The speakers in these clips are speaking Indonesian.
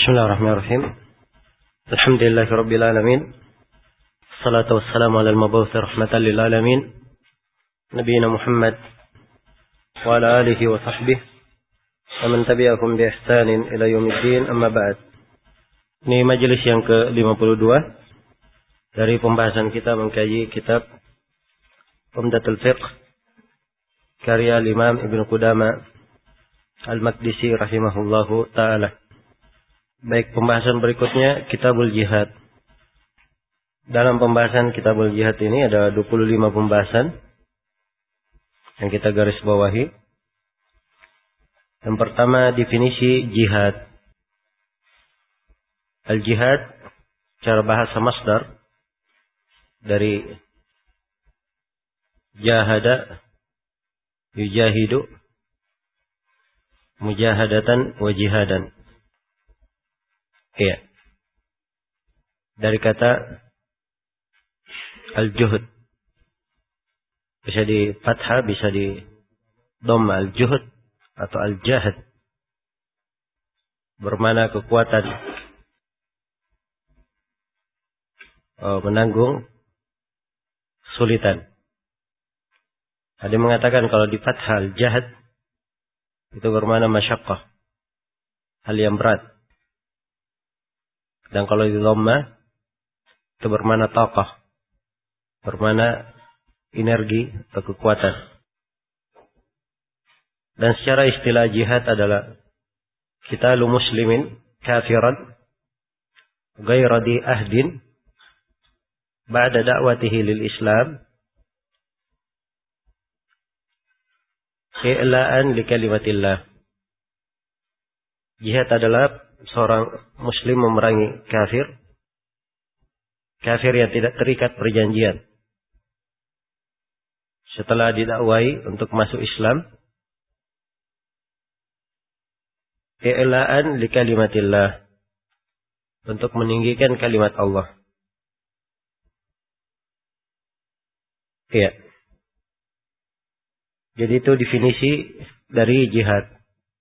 Bismillahirrahmanirrahim. Alhamdulillahirabbil alamin. Wassalatu wassalamu alal mab'uts rahmatan lil alamin. Nabiyina Muhammad wa ala alihi wa sahbihi wa man tabi'ahum bi ihsanin ila yaumiddin, amma ba'd. Ini majelis yang ke-52 dari pembahasan kita mengkaji kitab Umdatul Fiqh karya Imam Ibnu Qudamah Al-Maqdisi rahimahullahu ta'ala. Baik, pembahasan berikutnya Kitabul Jihad. Dalam pembahasan Kitabul Jihad ini ada 25 pembahasan yang kita garis bawahi. Yang pertama, definisi jihad. Al-jihad secara bahasa masdar dari jahada yujahidu mujahadatan wa jihadan. Ya. Dari kata al-juhud. Bisa di fathah, bisa di dhamma, al-juhud atau al-jahad. Bermakna kekuatan. Menanggung kesulitan. Ada yang mengatakan kalau di fathah al-jahad itu bermakna masyaqqah. Hal yang berat. Dan kalau di dhamma itu bermakna taqah, bermakna energi atau kekuatan. Dan secara istilah jihad adalah qitalu muslimin kafiran ghaira di ahdin ba'da da'watihi lil Islam i'la'an li kalimatillah. Jihad adalah seorang muslim memerangi kafir yang tidak terikat perjanjian setelah didakwai untuk masuk Islam, i'la'an li kalimatillah, untuk meninggikan kalimat Allah. Iya. Jadi itu definisi dari jihad.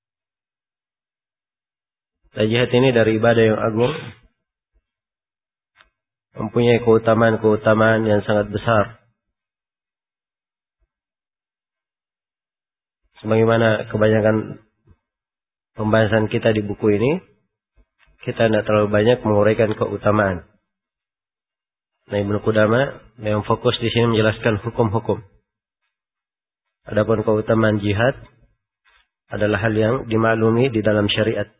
Dan jihad ini dari ibadah yang agung, mempunyai keutamaan-keutamaan yang sangat besar. Sebagaimana kebanyakan pembahasan kita di buku ini, kita tidak terlalu banyak menguraikan keutamaan. Nah, Ibnu Qudamah yang fokus di sini menjelaskan hukum-hukum. Adapun keutamaan jihad adalah hal yang dimaklumi di dalam syariat.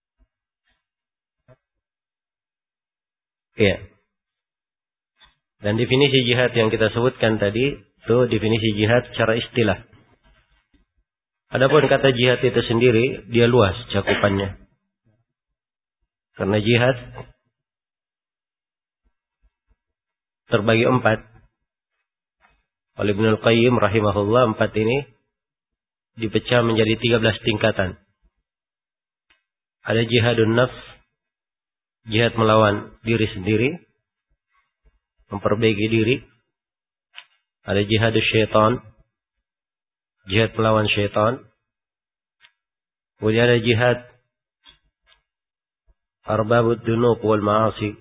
Iya. Dan definisi jihad yang kita sebutkan tadi itu definisi jihad secara istilah. Adapun kata jihad itu sendiri dia luas cakupannya. Karena jihad terbagi 4. Oleh Ibnu Qayyim rahimahullah, 4 ini dipecah menjadi 13 tingkatan. Ada jihadun nafs, jihad melawan diri sendiri, memperbaiki diri. Ada jihadus syaitan, jihad melawan syaitan. Kemudian ada jihad arbabud dunub wal ma'asi,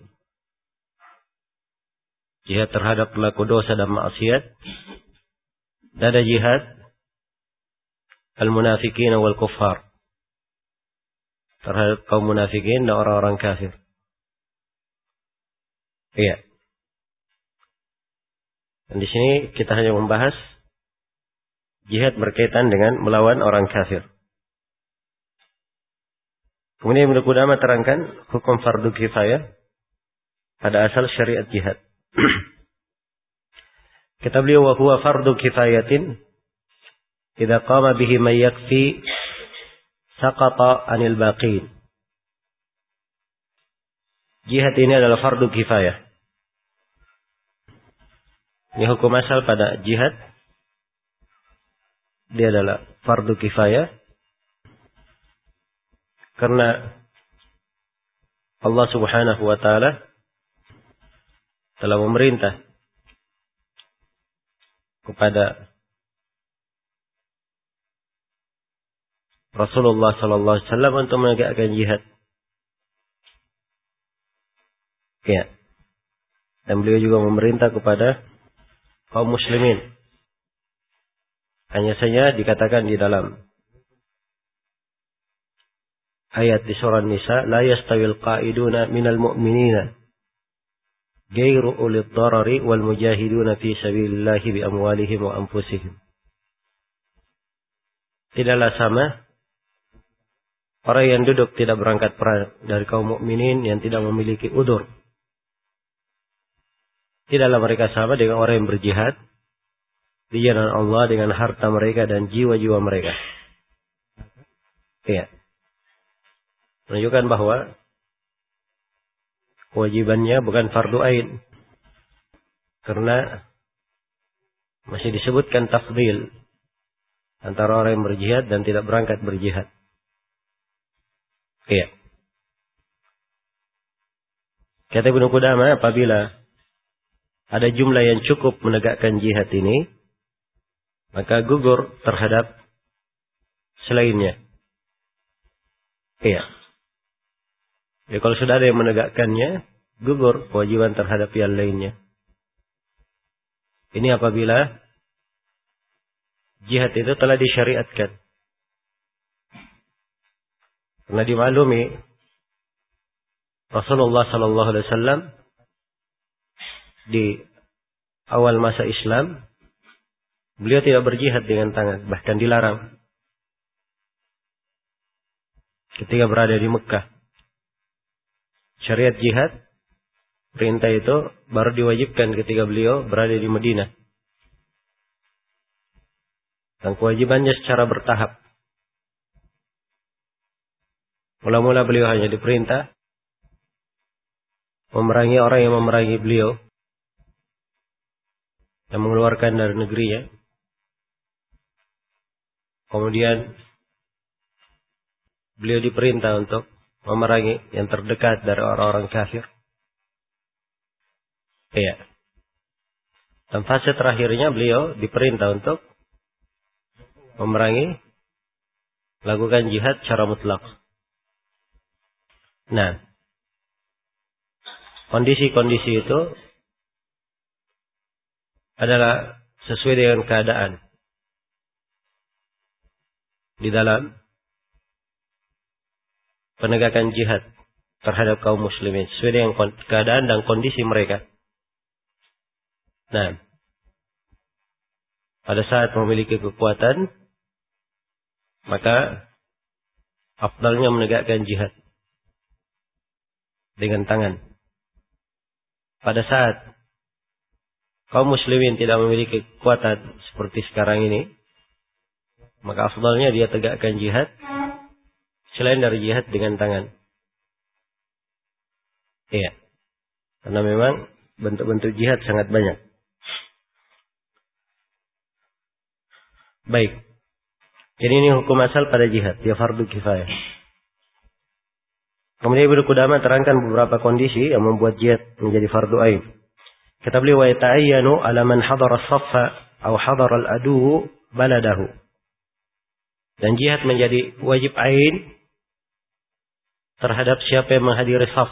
jihad terhadap pelaku dosa dan maksiat. Dan ada jihad al-munafiqin wal kuffar, terhadap kaum munafikin dan orang-orang kafir. Iya. Dan di sini kita hanya membahas jihad berkaitan dengan melawan orang kafir. Kemudian Ibnu Qudamah terangkan hukum fardu kifayah pada asal syariat jihad. Kata beliau, wa huwa fardu kifayatin idza qama bihi man yakfi saqata 'anil baqin. Jihad ini adalah fardu kifayah. Ini hukum asal pada jihad. Dia adalah fardu kifayah. Karena Allah subhanahu wa ta'ala telah memerintah kepada Rasulullah sallallahu alaihi wasallam untuk menegakkan jihad. Ya. Dan beliau juga memerintah kepada kaum muslimin. Hanya saja dikatakan di dalam ayat di surah Nisa, la yastawil qa'iduna minal mu'minina ghairu ulil darari wal mujahiduna fi sabilillahi bi amwalihim wa anfusihim. Tidaklah sama orang yang duduk tidak berangkat perang dari kaum mukminin yang tidak memiliki udzur. Tidaklah mereka sama dengan orang yang berjihad di jalan Allah dengan harta mereka dan jiwa-jiwa mereka. Iya. Menunjukkan bahwa kewajibannya bukan fardu ain. Karena masih disebutkan tafdil antara orang yang berjihad dan tidak berangkat berjihad. Iya. Kata Ibnu Qudamah, apabila ada jumlah yang cukup menegakkan jihad ini, maka gugur terhadap selainnya. Iya. Jadi kalau sudah ada yang menegakkannya, gugur kewajiban terhadap yang lainnya. Ini apabila jihad itu telah disyariatkan. Karena dimaklumi Rasulullah sallallahu alaihi wasallam di awal masa Islam, beliau tidak berjihad dengan tangan, bahkan dilarang. Ketika berada di Mekah, syariat jihad, perintah itu baru diwajibkan ketika beliau berada di Madinah. Dan kewajibannya secara bertahap. Mula-mula beliau hanya diperintah memerangi orang yang memerangi beliau, yang mengeluarkan dari negerinya. Kemudian beliau diperintah untuk memerangi yang terdekat dari orang-orang kafir. Iya. Dan fase terakhirnya beliau diperintah untuk memerangi, lakukan jihad secara mutlak. Nah, kondisi-kondisi itu adalah sesuai dengan keadaan di dalam penegakan jihad terhadap kaum muslimin, sesuai dengan keadaan dan kondisi mereka. Nah, pada saat memiliki kekuatan, maka afdalnya menegakkan jihad dengan tangan. Pada saat kaum muslimin tidak memiliki kekuatan seperti sekarang ini, maka afdalnya dia tegakkan jihad selain dari jihad dengan tangan. Iya. Karena memang bentuk-bentuk jihad sangat banyak. Baik. Jadi ini hukum asal pada jihad, dia fardu kifayah. Kemudian Ibnu Qudamah terangkan beberapa kondisi yang membuat jihad menjadi fardu ain. Kata beliau, wa yata'ayyanu 'ala man hadara as-saffa aw hadara al-adu baladahu. Dan jihad menjadi wajib ain terhadap siapa yang menghadiri saf.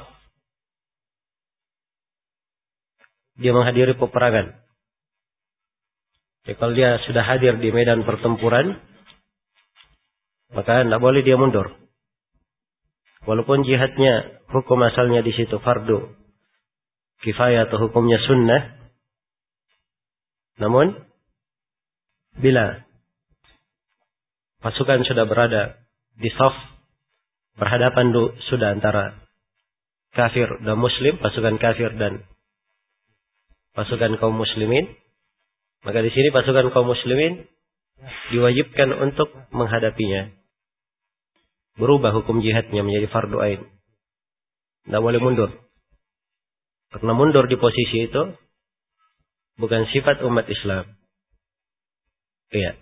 Dia menghadiri peperangan. Jadi kalau dia sudah hadir di medan pertempuran, maka tidak boleh dia mundur. Walaupun jihadnya, hukum asalnya di situ fardu kifayah atau hukumnya sunnah, namun bila pasukan sudah berada di saf, berhadapan sudah antara kafir dan muslim, pasukan kafir dan pasukan kaum muslimin, maka di sini pasukan kaum muslimin diwajibkan untuk menghadapinya. Berubah hukum jihadnya menjadi fardu ain. Tidak boleh mundur. Karena mundur di posisi itu bukan sifat umat Islam. Iya.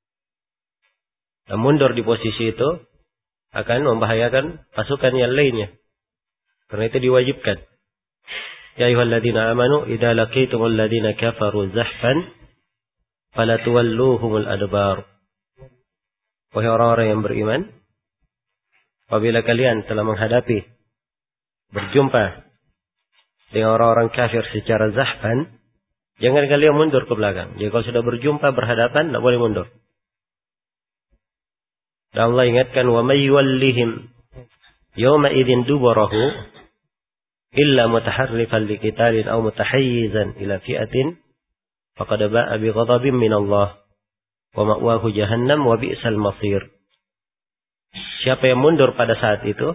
Dan mundur di posisi itu akan membahayakan pasukan yang lainnya. Karena itu diwajibkan. Ya ayyuhalladzina amanu idza laqitumul ladzina kafaru zahfan fala tuwalluhumul adbar. Wahai orang-orang yang beriman, apabila kalian telah berjumpa dengan orang-orang kafir secara zahfan, jangan kalian mundur ke belakang. Jadi kalau sudah berjumpa berhadapan, tidak boleh mundur. Dan Allah ingatkan, wa may yuwallihim yawma idzin duburahu illa mutaharrifan liqitalin aw mutahayyizan ila fi'atin faqad ba'a bi ghadabin min Allah wa ma'wahu jahannam wa bi'sal masir. Siapa yang mundur pada saat itu,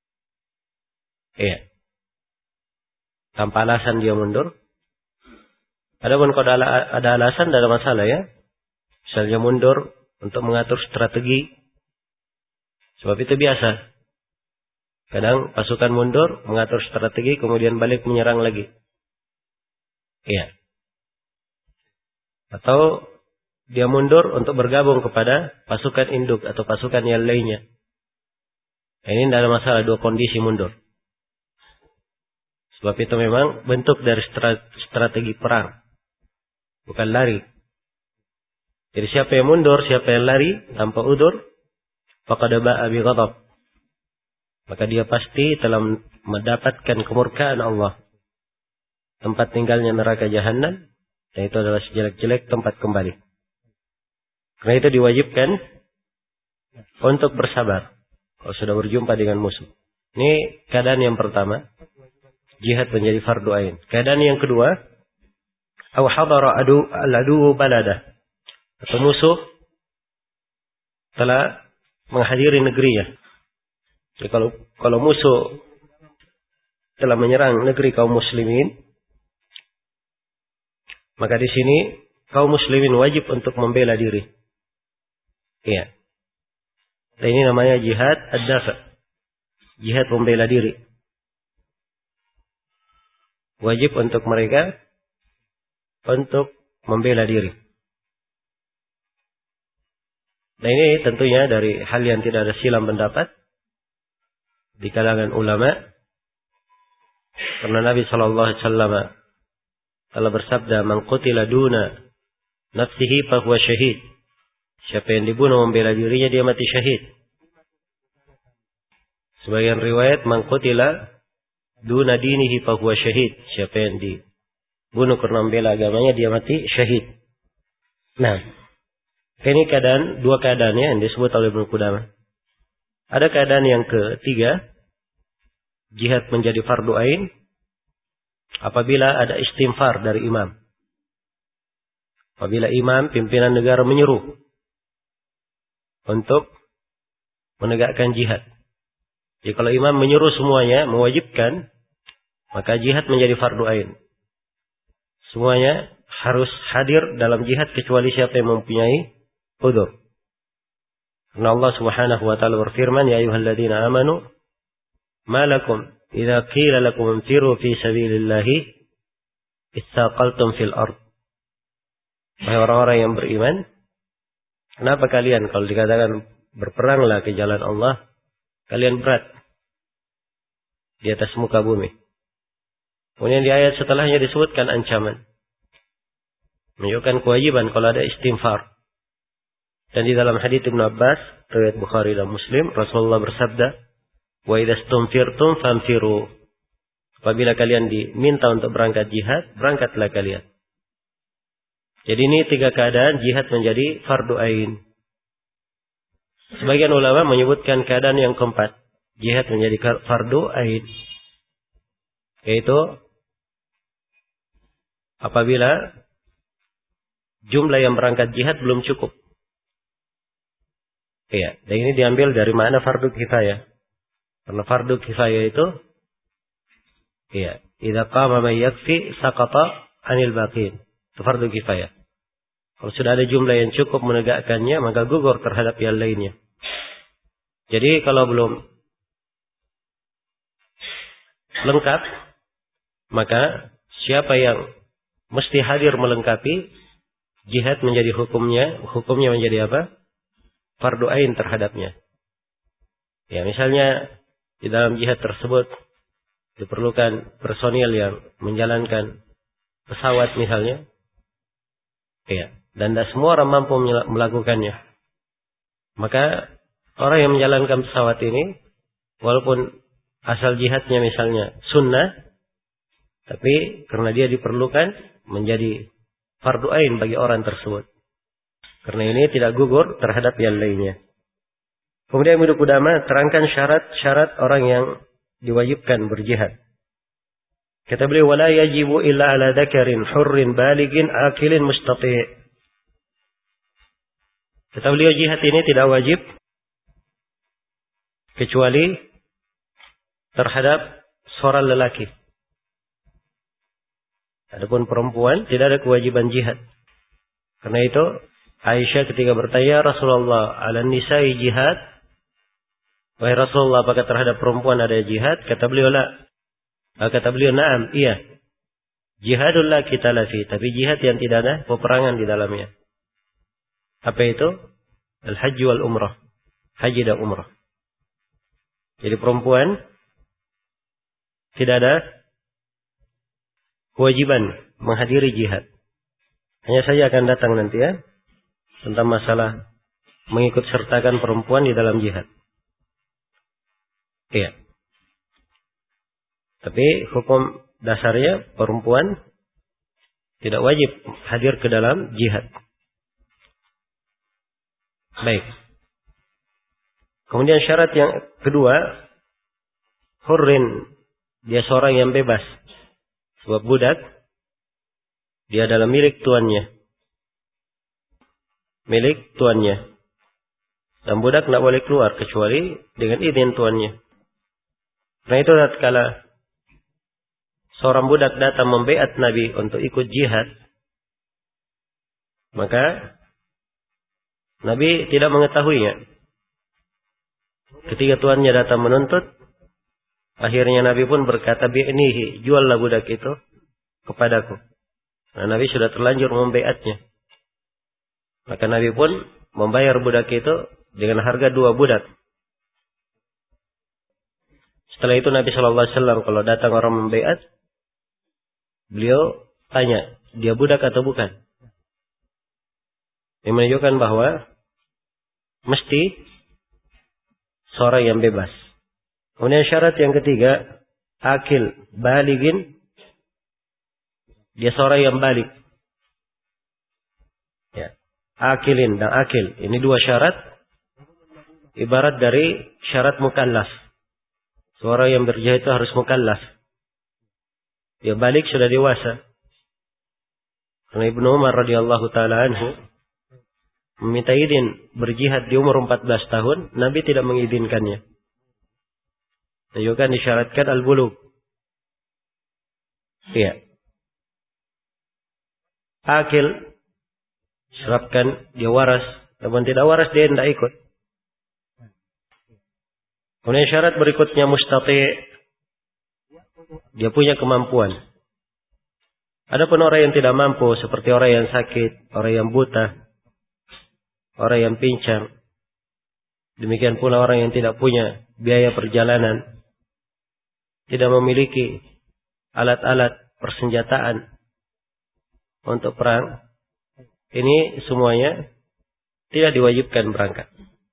tanpa alasan dia mundur. Adapun kalau ada alasan, tidak ada masalah ya. Misalnya mundur untuk mengatur strategi. Sebab itu biasa. Kadang pasukan mundur, mengatur strategi, kemudian balik menyerang lagi. Iya. Atau dia mundur untuk bergabung kepada pasukan induk atau pasukan yang lainnya. Ini tidak ada masalah, dua kondisi mundur. Sebab itu memang bentuk dari strategi perang. Bukan lari. Jadi siapa yang mundur, siapa yang lari tanpa udzur, faqad ba'a bi ghadab. Maka dia pasti telah mendapatkan kemurkaan Allah. Tempat tinggalnya neraka jahanam, dan itu adalah sejelek-jelek tempat kembali. Karena itu diwajibkan untuk bersabar kalau sudah berjumpa dengan musuh. Ini keadaan yang pertama, jihad menjadi fardu ain. Keadaan yang kedua, aw hadara al-adu baladah, atau musuh telah menghadiri negerinya. Jadi kalau musuh telah menyerang negeri kaum muslimin, maka di sini kaum muslimin wajib untuk membela diri. Iya. Dan ini namanya jihad ad-dafa. Jihad membela diri. Wajib untuk mereka untuk membela diri. Nah ini tentunya dari hal yang tidak ada silang pendapat di kalangan ulama. Karena Nabi SAW telah bersabda, "Man qutila duna nafsihi fahuwa syahid." Siapa yang dibunuh membela dirinya, dia mati syahid. Sebagian riwayat, "Man qutila duna dinihi fahuwa syahid." Siapa yang dibunuh karena membela agamanya, dia mati syahid. Nah, ini dua keadaannya yang disebut oleh Ibnu Qudamah. Ada keadaan yang ketiga, jihad menjadi fardu ain apabila ada istimfar dari imam. Apabila imam, pimpinan negara menyuruh untuk menegakkan jihad. Jadi kalau imam menyuruh semuanya, mewajibkan, maka jihad menjadi fardu ain. Semuanya harus hadir dalam jihad kecuali siapa yang mempunyai udzur. Karena Allah Subhanahu wa taala berfirman, "Ya ayyuhalladzina amanu, ma lakum idza qila lakum infiru fi sabilillahi itsaqaltum fil ard." Wahai orang-orang yang beriman, kenapa kalian kalau dikatakan berperanglah ke jalan Allah, kalian berat di atas muka bumi? Kemudian di ayat setelahnya disebutkan ancaman. Menunjukkan kewajiban kalau ada istimfar. Dan di dalam hadits Ibnu Abbas, riwayat Bukhari dan Muslim, Rasulullah bersabda, "Wa idza stumfirtum famfiru." Apabila kalian diminta untuk berangkat jihad, berangkatlah kalian. Jadi ini tiga keadaan jihad menjadi fardu ain. Sebagian ulama menyebutkan keadaan yang keempat, jihad menjadi fardu ain, yaitu apabila jumlah yang berangkat jihad belum cukup. Iya, dan ini diambil dari makna fardu kifayah. Karena fardu kifayah itu, iya, idza qama man yakfi saqata 'anil baqin. Itu fardu kifayah. Kalau sudah ada jumlah yang cukup menegakkannya, maka gugur terhadap yang lainnya. Jadi kalau belum lengkap, maka siapa yang mesti hadir melengkapi, jihad menjadi hukumnya menjadi apa? Fardu ain terhadapnya. Ya, misalnya di dalam jihad tersebut diperlukan personil yang menjalankan pesawat misalnya. Ya, dan tidak semua orang mampu melakukannya. Maka orang yang menjalankan pesawat ini, walaupun asal jihadnya misalnya sunnah, Tapi karena dia diperlukan menjadi fardu ain bagi orang tersebut. Karena ini tidak gugur terhadap yang lainnya. Kemudian Ibnu Qudamah terangkan syarat-syarat orang yang diwajibkan berjihad. Kata beliau, wala yajibu illa ala dzakarin hurrin baligin akilin mustati'. Kata beliau, jihad ini tidak wajib kecuali terhadap seorang lelaki. Adapun perempuan tidak ada kewajiban jihad. Karena itu Aisyah ketika bertanya, Rasulullah, ala nisa'i jihad? Wahai Rasulullah, apakah terhadap perempuan ada jihad? Kata beliau, la. Kata beliau, na'am, iya. Jihadul la qitala fi, tapi jihad yang tidak ada peperangan di dalamnya. Apa itu? Al-haji wal umrah. Haji dan umrah. Jadi perempuan tidak ada kewajiban menghadiri jihad. Hanya saja akan datang nanti ya tentang masalah mengikut sertakan perempuan di dalam jihad. Iya. Tapi hukum dasarnya perempuan tidak wajib hadir ke dalam jihad. Baik. Kemudian syarat yang kedua, hurrin, dia seorang yang bebas. Sebab budak, dia adalah milik tuannya. Milik tuannya. Dan budak tidak boleh keluar kecuali dengan izin tuannya. Karena itu tatkala seorang budak datang membaiat Nabi untuk ikut jihad, maka Nabi tidak mengetahuinya. Ketika tuannya datang menuntut, akhirnya Nabi pun berkata, bi'nihi, juallah budak itu kepadaku. Nah, Nabi sudah terlanjur membaiatnya. Maka Nabi pun membayar budak itu dengan harga 2 budak. Setelah itu Nabi SAW kalau datang orang membaiat, beliau tanya, dia budak atau bukan? Ini menunjukkan bahwa mesti seorang yang bebas. Kemudian syarat yang ketiga, akil, baligin, dia seorang yang balik. Ya. Akilin dan akil, ini 2 syarat, ibarat dari syarat mukallaf. Seorang yang berjihad itu harus mukallaf. Dia balik sudah dewasa. Karena Ibnu Umar radhiyallahu taala anhu meminta izin berjihad di umur 14 tahun, Nabi tidak mengizinkannya. Menunjukkan disyaratkan al-bulugh. Iya. Akil, sebabkan dia waras, namun tidak waras dia tidak ikut. Kemudian syarat berikutnya mustati', dia punya kemampuan. Adapun orang yang tidak mampu seperti orang yang sakit, orang yang buta, orang yang pincang, demikian pula orang yang tidak punya biaya perjalanan, tidak memiliki alat-alat persenjataan untuk perang, ini semuanya tidak diwajibkan berangkat.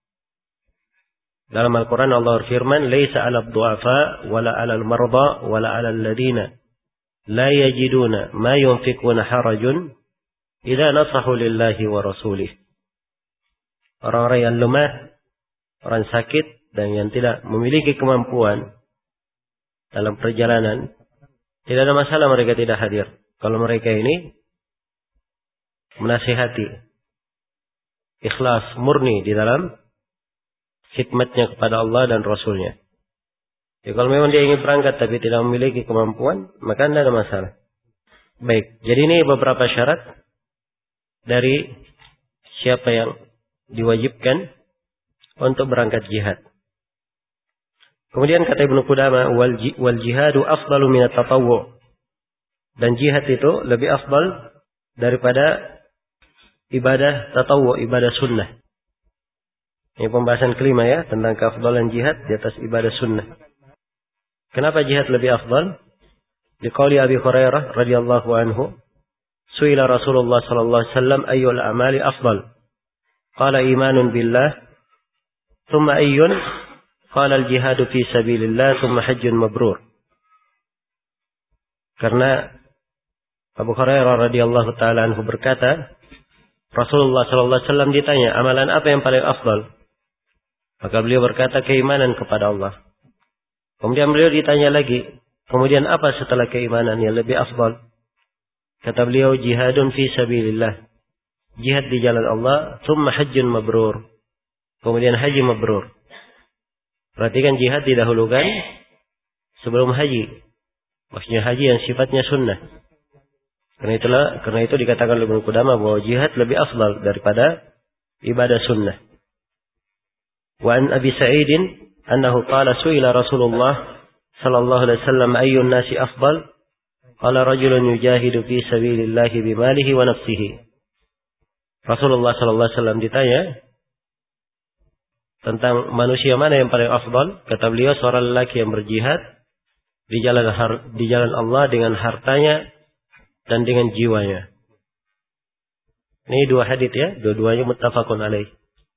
Dalam Al-Quran Allah berfirman, "Laisa 'alad du'afa wala 'alal marda wala 'alal ladina la yajiduna ma yunfiquna harajun idza nasahu lillahi wa rasulih." Orang-orang yang lemah, orang sakit dan yang tidak memiliki kemampuan dalam perjalanan, tidak ada masalah mereka tidak hadir. Kalau mereka ini menasihati, ikhlas, murni di dalam khidmatnya kepada Allah dan Rasulnya. Ya, kalau memang dia ingin berangkat tapi tidak memiliki kemampuan, maka tidak ada masalah. Baik, jadi ini beberapa syarat dari siapa yang diwajibkan untuk berangkat jihad. Kemudian kata Ibnu Qudamah, wal jihadu afdalu minat tatawwu. Dan jihad itu lebih afdal daripada ibadah tatawwu, ibadah sunnah. Ini pembahasan kelima ya, tentang keafdalan jihad di atas ibadah sunnah. Kenapa jihad lebih afdal? Liqauli Abi Hurairah radhiyallahu anhu, su'ila Rasulullah sallallahu alaihi wasallam ayyul a'mali afdal? Qala imanun billah, thumma ayyun? Qala al-jihadu fi sabilillah, thumma hajjun mabrur. Karena Abu Hurairah radhiyallahu taala anhu berkata, Rasulullah sallallahu alaihi wasallam ditanya, amalan apa yang paling afdal? Maka beliau berkata, keimanan kepada Allah. Kemudian beliau ditanya lagi, kemudian apa setelah keimanan yang lebih afdal? Kata beliau, jihadun fi sabilillah. Jihad di jalan Allah, thumma hajjun mabrur. Kemudian haji mabrur. Perhatikan, jihad didahulukan sebelum haji. Maksudnya haji yang sifatnya sunnah. Karena itu dikatakan oleh Ibnu Qudamah bahwa jihad lebih afdal daripada ibadah sunnah. Wa an Abi Sa'idin annahu qala su'ila Rasulullah sallallahu alaihi wasallam ayyun nasi afdal? Qala rajulun yujahidu fi sabilillah bimalihi wa nafsihi. Rasulullah sallallahu alaihi wasallam ditanya tentang manusia mana yang paling afdal? Kata beliau, seorang lelaki yang berjihad di jalan Allah dengan hartanya dan dengan jiwanya. Ini dua hadits ya, dua-duanya muttafaqun alaih.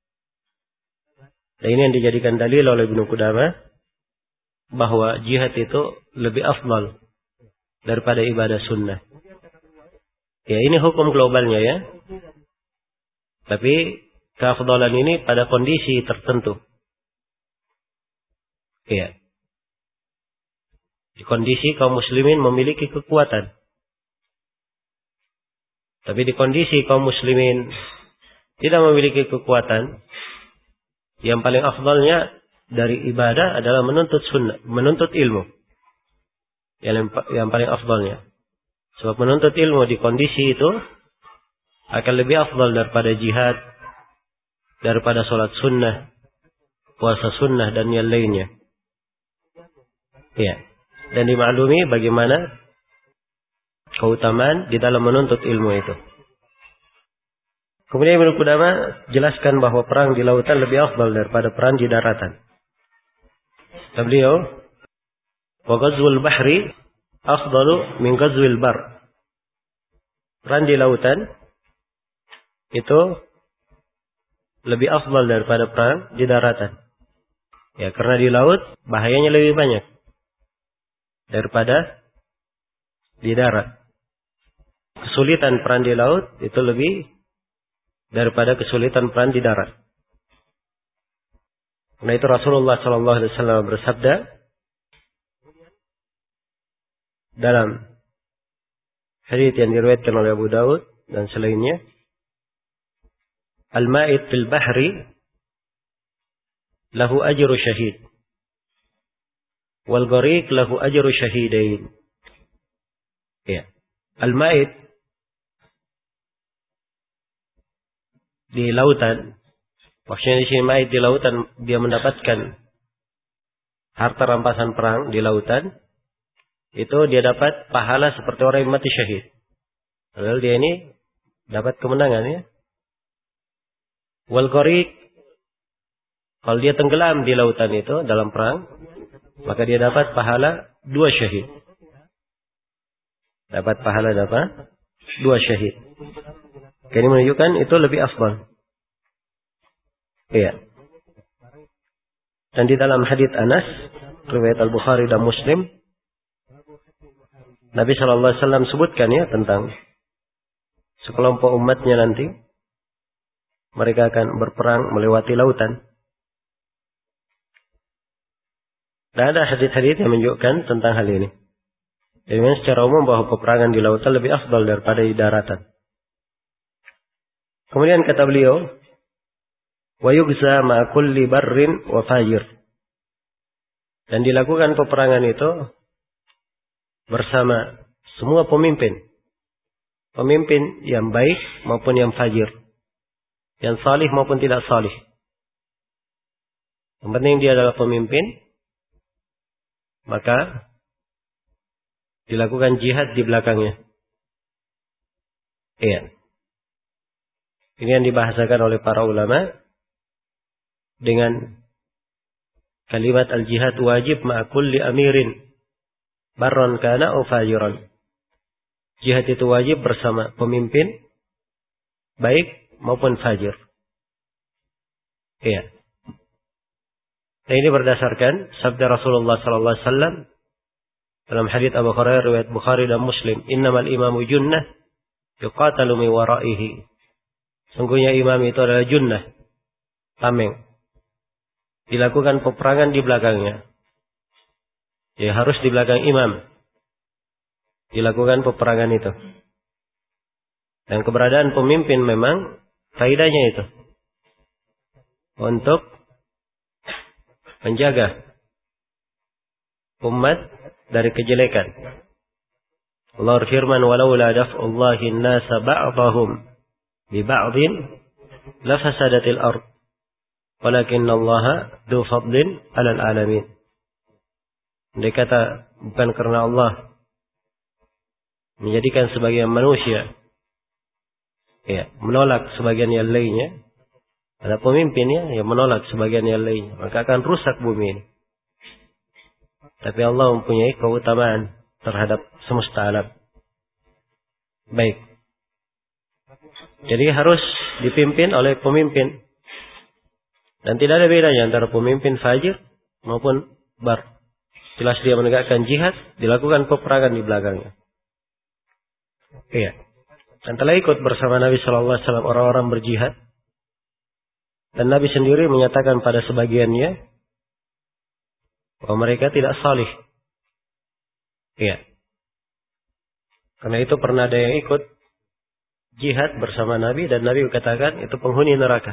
Dan ini yang dijadikan dalil oleh Ibnu Qudamah bahwa jihad itu lebih afdal daripada ibadah sunnah. Ya, ini hukum globalnya ya. Tapi keafdalan ini pada kondisi tertentu. Ya. Di kondisi kaum muslimin memiliki kekuatan. Tapi di kondisi kaum muslimin tidak memiliki kekuatan, yang paling afdalnya dari ibadah adalah menuntut sunnah, menuntut ilmu. Yang paling afdalnya. Sebab menuntut ilmu di kondisi itu akan lebih afdal daripada jihad, daripada sholat sunnah, puasa sunnah dan yang lainnya. Ya. Dan dimaklumi bagaimana keutamaan di dalam menuntut ilmu itu. Kemudian Ibnu Qudamah jelaskan bahwa perang di lautan lebih afdal daripada perang di daratan. Kata beliau, wa ghazwul bahri afdalu min ghazwil bar. Perang di lautan itu lebih afdal daripada perang di daratan. Ya, karena di laut bahayanya lebih banyak daripada di darat. Kesulitan perang di laut itu lebih daripada kesulitan perang di darat. Karena itu Rasulullah sallallahu alaihi wasallam bersabda dalam hadits yang diriwayatkan oleh Abu Daud dan selainnya, al-ma'id fil bahri lahu ajru syahid wal ghariq lahu ajru syahidain. Ya. Al-ma'id di lautan, maksudnya di sini ma'id di lautan, dia mendapatkan harta rampasan perang di lautan, itu dia dapat pahala seperti orang yang mati syahid. Padahal dia ini dapat kemenangan ya. Wal ghariq, kalau dia tenggelam di lautan itu dalam perang, maka dia dapat pahala 2 syahid. Dapat pahala 2 syahid. Ini menunjukkan itu lebih afdal. Iya. Dan di dalam hadits Anas, riwayat Al-Bukhari dan Muslim, Nabi sallallahu alaihi wasallam sebutkan ya tentang sekelompok umatnya nanti mereka akan berperang melewati lautan. Dan ada hadits-hadits yang menunjukkan tentang hal ini. Jadi secara umum bahwa peperangan di lautan lebih afdal daripada di daratan. Kemudian kata beliau, wa yugza ma kulli barrin wa fajir. Dan dilakukan peperangan itu bersama semua pemimpin. Pemimpin yang baik maupun yang fajir. Yang salih maupun tidak salih. Yang penting dia adalah pemimpin, maka dilakukan jihad di belakangnya. Iya. Ini yang dibahasakan oleh para ulama dengan kalimat al-jihad wajib ma'a kulli amirin barran kana au fajiran. Jihad itu wajib bersama pemimpin baik maupun fajir. Iya. Nah, ini berdasarkan sabda Rasulullah sallallahu alaihi wasallam Dalam hadits Abu Hurairah riwayat Bukhari dan Muslim, innamal imamu junnah yuqatalu min waraihi. Sungguhnya imam itu adalah junnah, tameng. Dilakukan peperangan di belakangnya. Ya, harus di belakang imam dilakukan peperangan itu. Dan keberadaan pemimpin memang faedahnya itu untuk menjaga umat dari kejelekan. Allah berfirman, walaula daf'ullahi an-nasa ba'dahum bi ba'din lafasadatil ard walakinnallaha dzu fadlin 'alal 'alamin. Dia kata bukan karena Allah menjadikan sebagian manusia menolak sebagian yang lainnya, ada pemimpinnya yang menolak sebagian yang lainnya, maka akan rusak bumi ini. Tapi Allah mempunyai keutamaan terhadap semesta alam. Baik. Jadi harus dipimpin oleh pemimpin. Dan tidak ada bedanya antara pemimpin fajir maupun bar. Jelas dia menegakkan jihad, dilakukan peperangan di belakangnya. Iya. Dan telah ikut bersama Nabi Sallallahu Alaihi Wasallam orang-orang berjihad. Dan Nabi sendiri menyatakan pada sebagiannya bahwa mereka tidak salih. Iya. Karena itu pernah ada yang ikut jihad bersama Nabi dan Nabi katakan itu penghuni neraka.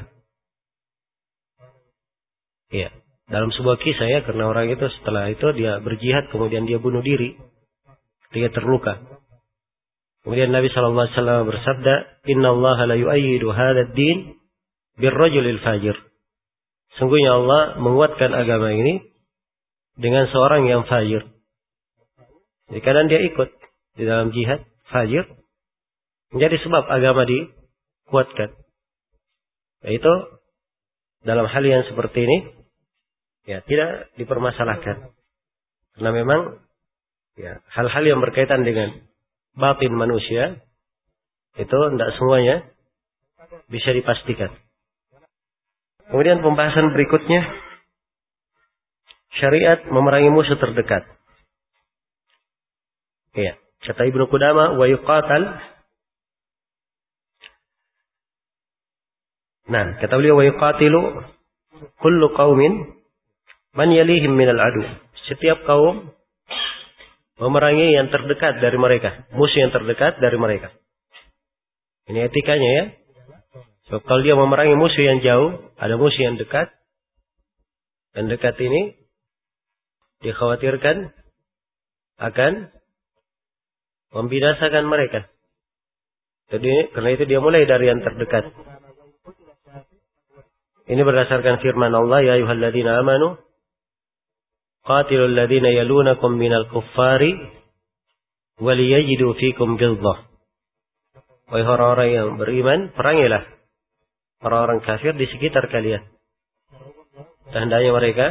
Iya. Dalam sebuah kisah ya, karena orang itu setelah itu dia berjihad kemudian dia bunuh diri ketika terluka. Kemudian Nabi Sallallahu Alaihi Wasallam bersabda, Inna Allah la yu'ayyidu hadha ad-din birrajulil fajir. Sungguhnya Allah menguatkan agama ini dengan seorang yang fajir. Jadi kadang dia ikut di dalam jihad fajir menjadi sebab agama dikuatkan. Yaitu dalam hal yang seperti ini ya tidak dipermasalahkan. Karena memang ya hal-hal yang berkaitan dengan batin manusia itu tidak semuanya bisa dipastikan. Kemudian pembahasan berikutnya, syariat memerangi musuh terdekat. Ya, kata Ibnu Qudamah, wa yuqatal. Nah, kata beliau, wa yuqatilu kullu qaumin man yalihim minal adu. Setiap kaum memerangi yang terdekat dari mereka, musuh yang terdekat dari mereka. Ini etikanya ya. So, kalau dia memerangi musuh yang jauh, ada musuh yang dekat. Dan dekat ini dikhawatirkan akan membinasakan mereka. Jadi karena itu dia mulai dari yang terdekat. Ini berdasarkan firman Allah, ya ayyuhalladzina amanu qatilul ladzina yalunakum minal kuffari waliyajidu fikum ghilzah. Wahai orang-orang yang beriman, perangilah orang-orang kafir di sekitar kalian. Dan hendaknya mereka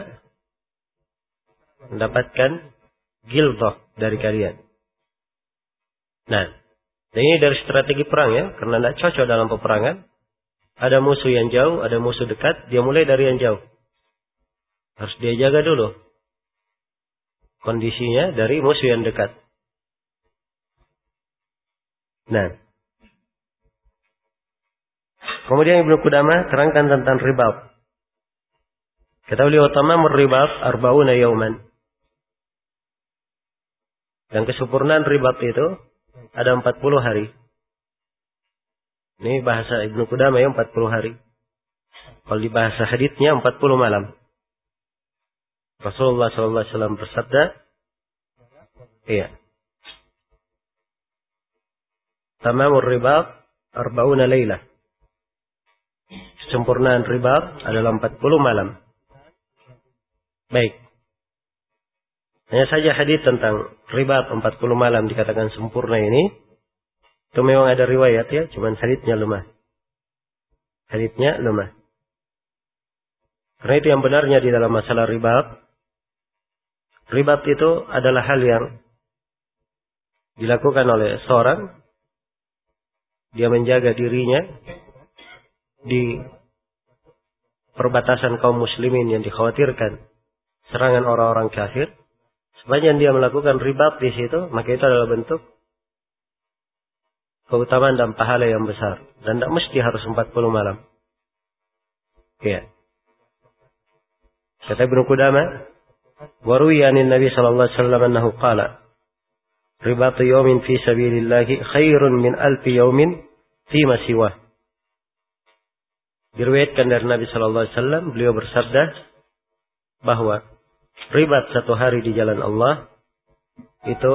mendapatkan ghilzah dari kalian. Nah, ini dari strategi perang ya, karena tidak cocok dalam peperangan. Ada musuh yang jauh, ada musuh dekat, dia mulai dari yang jauh. Harus dia jaga dulu kondisinya dari musuh yang dekat. Nah, kemudian Ibnu Qudamah terangkan tentang ribat. Kata beliau, tamamur ribat arba'una yauman. Dan kesempurnaan ribat itu ada 40 hari. Ini bahasa Ibnu Qudamah ya, 40 hari. Kalau di bahasa haditsnya 40 malam. Rasulullah SAW bersabda, iya. Tamamur ribat arba'una laylah. Kesempurnaan ribat adalah 40 malam. Baik. Hanya saja hadis tentang ribat 40 malam dikatakan sempurna ini, itu memang ada riwayat ya, cuman haditsnya lemah. Haditsnya lemah. Karena itu yang benarnya di dalam masalah ribat. Ribat itu adalah hal yang dilakukan oleh seorang. Dia menjaga dirinya di perbatasan kaum muslimin yang dikhawatirkan serangan orang-orang kafir. sepanjang dia melakukan ribat di situ, maka itu adalah bentuk keutamaan dan pahala yang besar. Dan tidak mesti harus 40 malam. Ya. Kata Ibnu Qudamah, wa ruwiya anin Nabi sallallahu alaihi wasallam annahu qala, ribatu yawmin fi sabilillah khairun min alfi yawmin fi ma siwah. Diriwayatkan dari Nabi sallallahu alaihi wasallam, beliau bersabda bahwa ribat satu hari di jalan Allah itu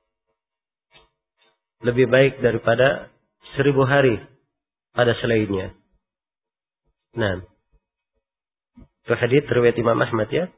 lebih baik daripada 1000 hari pada selainnya. Nah, itu hadits riwayat Imam Ahmad ya.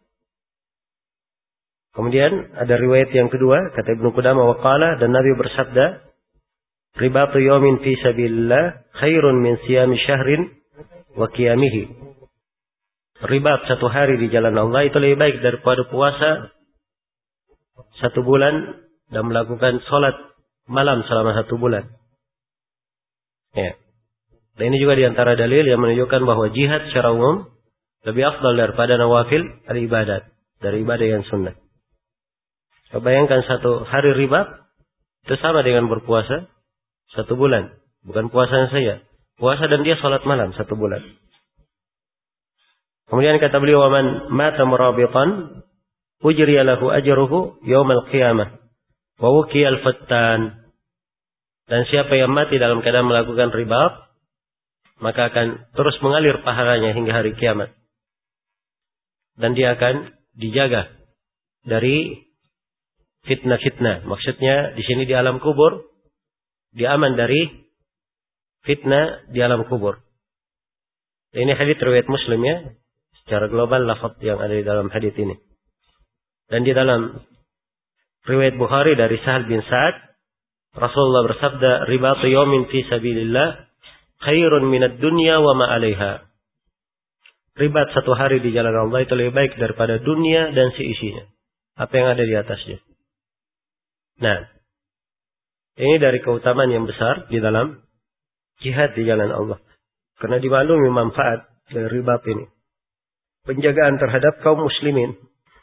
Kemudian ada riwayat yang kedua, kata Ibnu Qudamah wa qala, dan Nabi bersabda, ribatu yawmin fi sabilillah khairun min siyami syahrin wa qiyamihi. Ribat satu hari di jalan Allah itu lebih baik daripada puasa 1 bulan dan melakukan sholat malam selama 1 bulan. Ya. Dan ini juga diantara dalil yang menunjukkan bahwa jihad secara umum lebih afdal daripada nawafil al-ibadat, dari ibadah yang sunnah. Bayangkan 1 hari ribat itu sama dengan berpuasa 1 bulan. Bukan puasa saya. Puasa dan dia sholat malam 1 bulan. Kemudian kata beliau, "Waman mata murabitan ujriya lahu ajruhu yaumal qiyamah wa wuqiyal fattan." Dan siapa yang mati dalam keadaan melakukan ribat, maka akan terus mengalir pahalanya hingga hari kiamat. Dan dia akan dijaga dari fitnah-fitnah. Maksudnya di sini di alam kubur, dia aman dari fitnah di alam kubur. Ini hadits riwayat Muslim ya. Secara global lafaz yang ada di dalam hadits ini. Dan di dalam riwayat Bukhari dari Sahal bin Sa'ad, Rasulullah bersabda, ribatu yawmin fi sabilillah khairun minad dunya wa ma 'alaiha. Ribat 1 hari di jalan Allah itu lebih baik daripada dunia dan seisinya. Apa yang ada di atasnya. Nah, ini dari keutamaan yang besar di dalam jihad di jalan Allah. Karena dimaklumi manfaat dari ribat ini. Penjagaan terhadap kaum muslimin.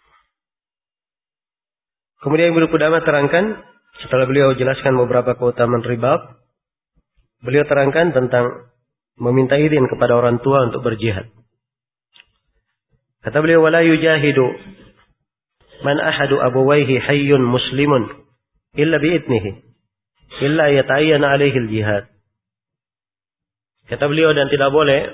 Kemudian Ibnu Qudamah terangkan, setelah beliau jelaskan beberapa keutamaan ribat, beliau terangkan tentang meminta izin kepada orang tua untuk berjihad. Kata beliau, wala yujahidu man ahadu abawaihi hayyun muslimun illa bi'idnihi illa yata'ayyana alaihi al-jihad. Kata beliau, dan tidak boleh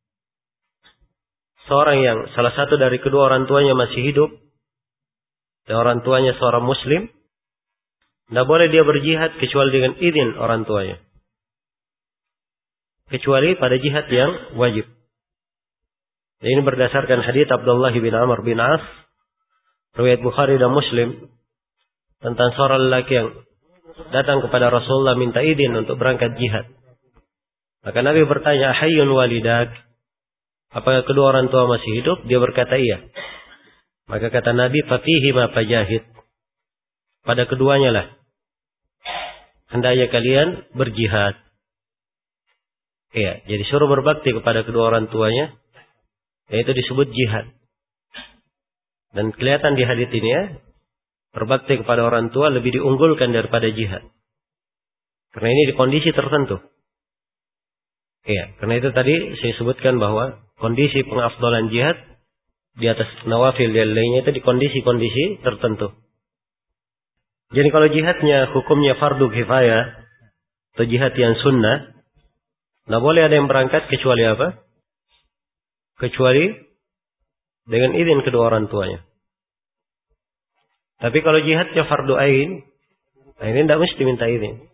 seorang yang salah satu dari kedua orang tuanya masih hidup dan orang tuanya seorang muslim, tidak boleh dia berjihad kecuali dengan izin orang tuanya. Kecuali pada jihad yang wajib. Dan ini berdasarkan hadits Abdullah bin Amr bin As, riwayat Bukhari dan Muslim, tentang seorang lelaki yang datang kepada Rasulullah minta izin untuk berangkat jihad. Maka Nabi bertanya, hayyun walidak? Apakah kedua orang tua masih hidup? Dia berkata iya. Maka kata Nabi, fafihi ma fajahid. Pada keduanya lah hendaknya kalian berjihad. Iya, jadi suruh berbakti kepada kedua orang tuanya, yaitu disebut jihad. Dan kelihatan di hadits ini ya, berbakti kepada orang tua lebih diunggulkan daripada jihad. Karena ini di kondisi tertentu. Iya, karena itu tadi saya sebutkan bahwa kondisi pengafdalan jihad di atas nawafil dan lainnya itu di kondisi-kondisi tertentu. Jadi kalau jihadnya hukumnya fardu kifayah atau jihad yang sunnah, tidak boleh ada yang berangkat kecuali apa? Kecuali dengan izin kedua orang tuanya. Tapi kalau jihadnya fardu ain, nah ini tidak mesti minta izin.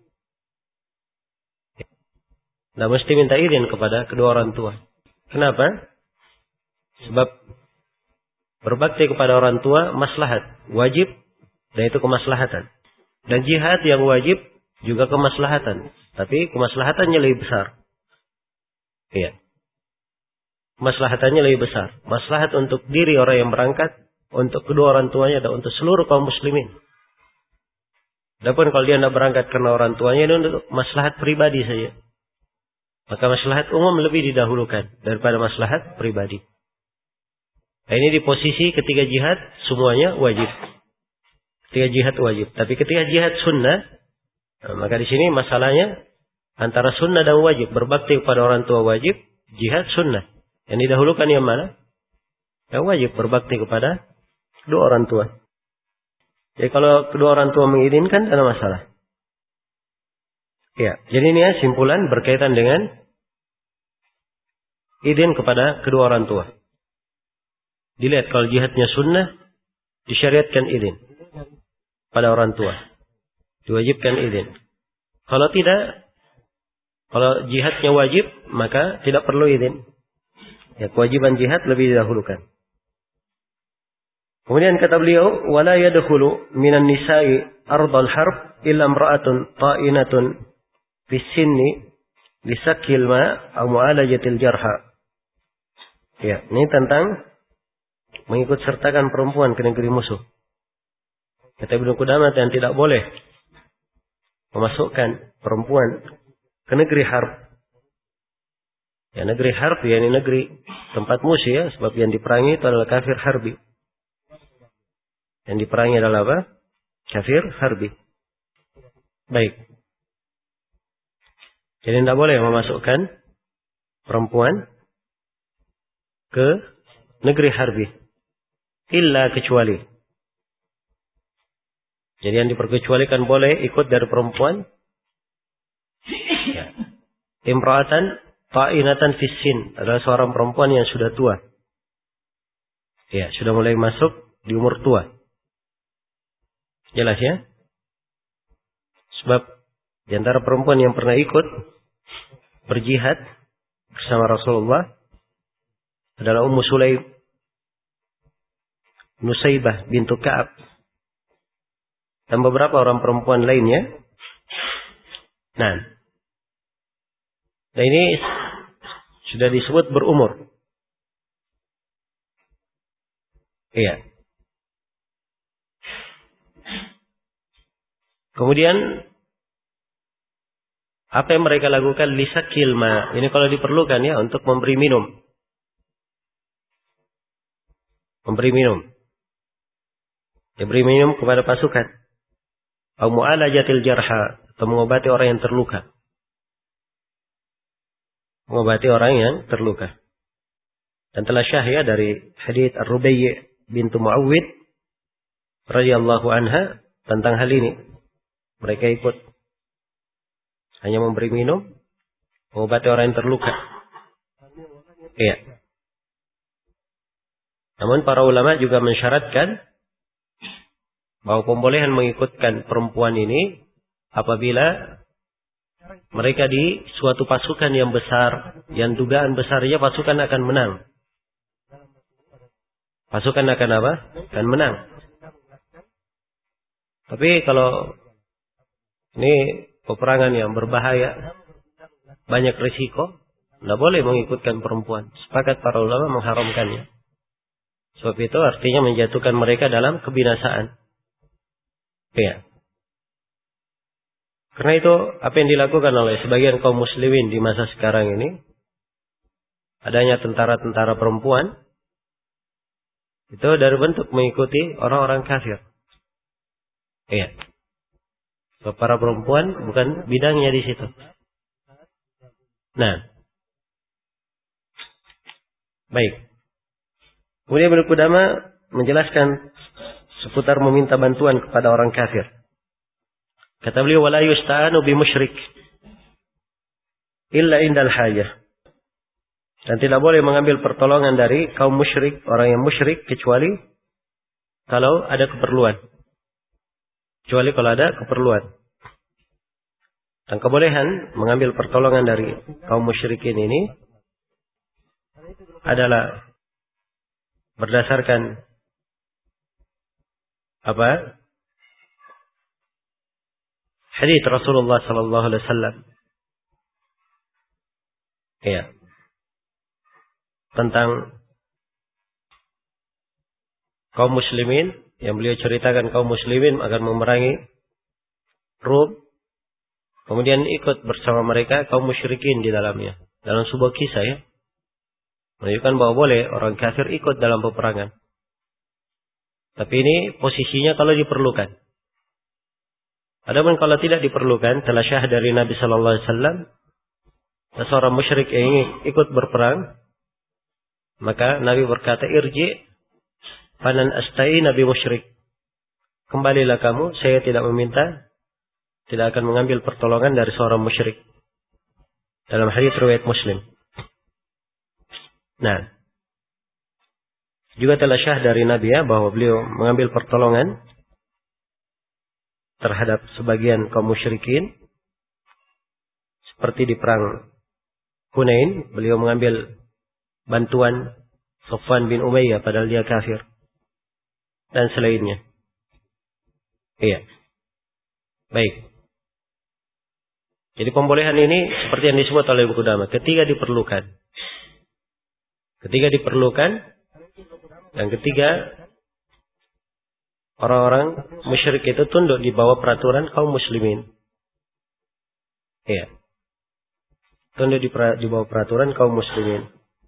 Tidak mesti minta izin kepada kedua orang tua. Kenapa? Sebab berbakti kepada orang tua maslahat, wajib, dan itu kemaslahatan. Dan jihad yang wajib juga kemaslahatan. Tapi kemaslahatannya lebih besar. Iya. Kemaslahatannya lebih besar. Maslahat untuk diri orang yang berangkat, untuk kedua orang tuanya, dan untuk seluruh kaum muslimin. Adapun kalau dia tidak berangkat karena orang tuanya, itu untuk maslahat pribadi saja. Maka maslahat umum lebih didahulukan daripada maslahat pribadi. Nah, ini di posisi ketika jihad semuanya wajib. Ketika jihad wajib. Tapi ketika jihad sunnah, maka di sini masalahnya antara sunnah dan wajib. Berbakti kepada orang tua wajib, jihad sunnah. Yang didahulukan yang mana? Yang wajib berbakti kepada kedua orang tua. Jadi kalau kedua orang tua mengizinkan, tidak ada masalah. Ya, jadi ini ya simpulan berkaitan dengan izin kepada kedua orang tua. Dilihat kalau jihadnya sunnah, disyariatkan izin pada orang tua. Diwajibkan izin. Kalau tidak, kalau jihadnya wajib, maka tidak perlu izin. Ya, kewajiban jihad lebih didahulukan. Kemudian kata beliau, wala yadkhulu minan nisa'i ardal harb illa imra'atun ta'inatun fis sinni lisakil ma aw mu'alajatil jarha. Ya, ini tentang mengikut sertakan perempuan ke negeri musuh. Kata Ibnu Qudamah yang tidak boleh memasukkan perempuan ke negeri harb. Ya, negeri harb ya ini negeri tempat musuh ya, sebab yang diperangi itu adalah kafir harbi. Yang diperangi adalah apa? Kafir harbi. Baik. Jadi tidak boleh memasukkan perempuan ke negeri harbi. Illa kecuali. Jadi yang diperkecualikan boleh ikut dari perempuan. Ya. Imra'atan ta'inatan fissin. Adalah seorang perempuan yang sudah tua. Ya, sudah mulai masuk di umur tua. Jelas ya? Sebab di antara perempuan yang pernah ikut berjihad bersama Rasulullah adalah Ummu Sulaim Nusaybah bintu Ka'ab dan beberapa orang perempuan lainnya. Nah ini sudah disebut berumur. Iya. Kemudian apa yang mereka lakukan? Lisakil ma. Ini kalau diperlukan ya untuk memberi minum. Memberi minum. Diberi minum kepada pasukan. Au mu'alajatil jarha. Atau mengobati orang yang terluka. Mengobati orang yang terluka. Dan telah syahya dari hadits Ar-Rubayyi bintu Muawwid radhiyallahu anha tentang hal ini. Mereka ikut hanya memberi minum, mengobati orang yang terluka. Iya. Namun para ulama juga mensyaratkan bahwa pembolehan mengikutkan perempuan ini apabila mereka di suatu pasukan yang besar, yang dugaan besarnya pasukan akan menang. Pasukan akan apa? Akan menang. Tapi kalau ini peperangan yang berbahaya, banyak risiko, tidak boleh mengikutkan perempuan. Sepakat para ulama mengharamkannya. Sebab itu artinya menjatuhkan mereka dalam kebinasaan. Ya. Karena itu apa yang dilakukan oleh sebagian kaum muslimin di masa sekarang ini, adanya tentara-tentara perempuan, itu dari bentuk mengikuti orang-orang kafir. Iya. Para perempuan bukan bidangnya di situ. Nah. Baik. Kemudian Ibnu Qudamah menjelaskan seputar meminta bantuan kepada orang kafir. Kata beliau, wala yusta'anu bi musyrik illa indal hajah. Dan tidak boleh mengambil pertolongan dari kaum musyrik, orang yang musyrik, kecuali kalau ada keperluan. Kecuali kalau ada keperluan. Dan kebolehan mengambil pertolongan dari kaum musyrikin ini adalah berdasarkan apa? Hadits Rasulullah sallallahu alaihi wasallam. Ya. Tentang kaum muslimin yang beliau ceritakan kaum muslimin akan memerangi Rum. Kemudian ikut bersama mereka kaum musyrikin di dalamnya. Dalam sebuah kisah ya. Menunjukkan bahwa boleh orang kafir ikut dalam peperangan. Tapi ini posisinya kalau diperlukan. Adapun kalau tidak diperlukan, telah syah dari Nabi Sallallahu Alaihi Wasallam, seorang musyrik yang ingin ikut berperang, maka Nabi berkata, irji, fanan astai Nabi musyrik. Kembalilah kamu, saya tidak meminta, tidak akan mengambil pertolongan dari seorang musyrik. Dalam hadits riwayat Muslim. Nah, juga telah syah dari Nabi ya, bahwa beliau mengambil pertolongan terhadap sebagian kaum musyrikin. Seperti di perang Hunain, beliau mengambil bantuan Safwan bin Umayyah padahal dia kafir. Dan selainnya. Iya. Baik. Jadi pembolehan ini seperti yang disebut oleh Ibnu Qudamah, ketika diperlukan. Ketika diperlukan. Yang ketiga, orang-orang musyrik itu tunduk di bawah peraturan kaum muslimin. Iya. Tunduk di bawah peraturan kaum muslimin.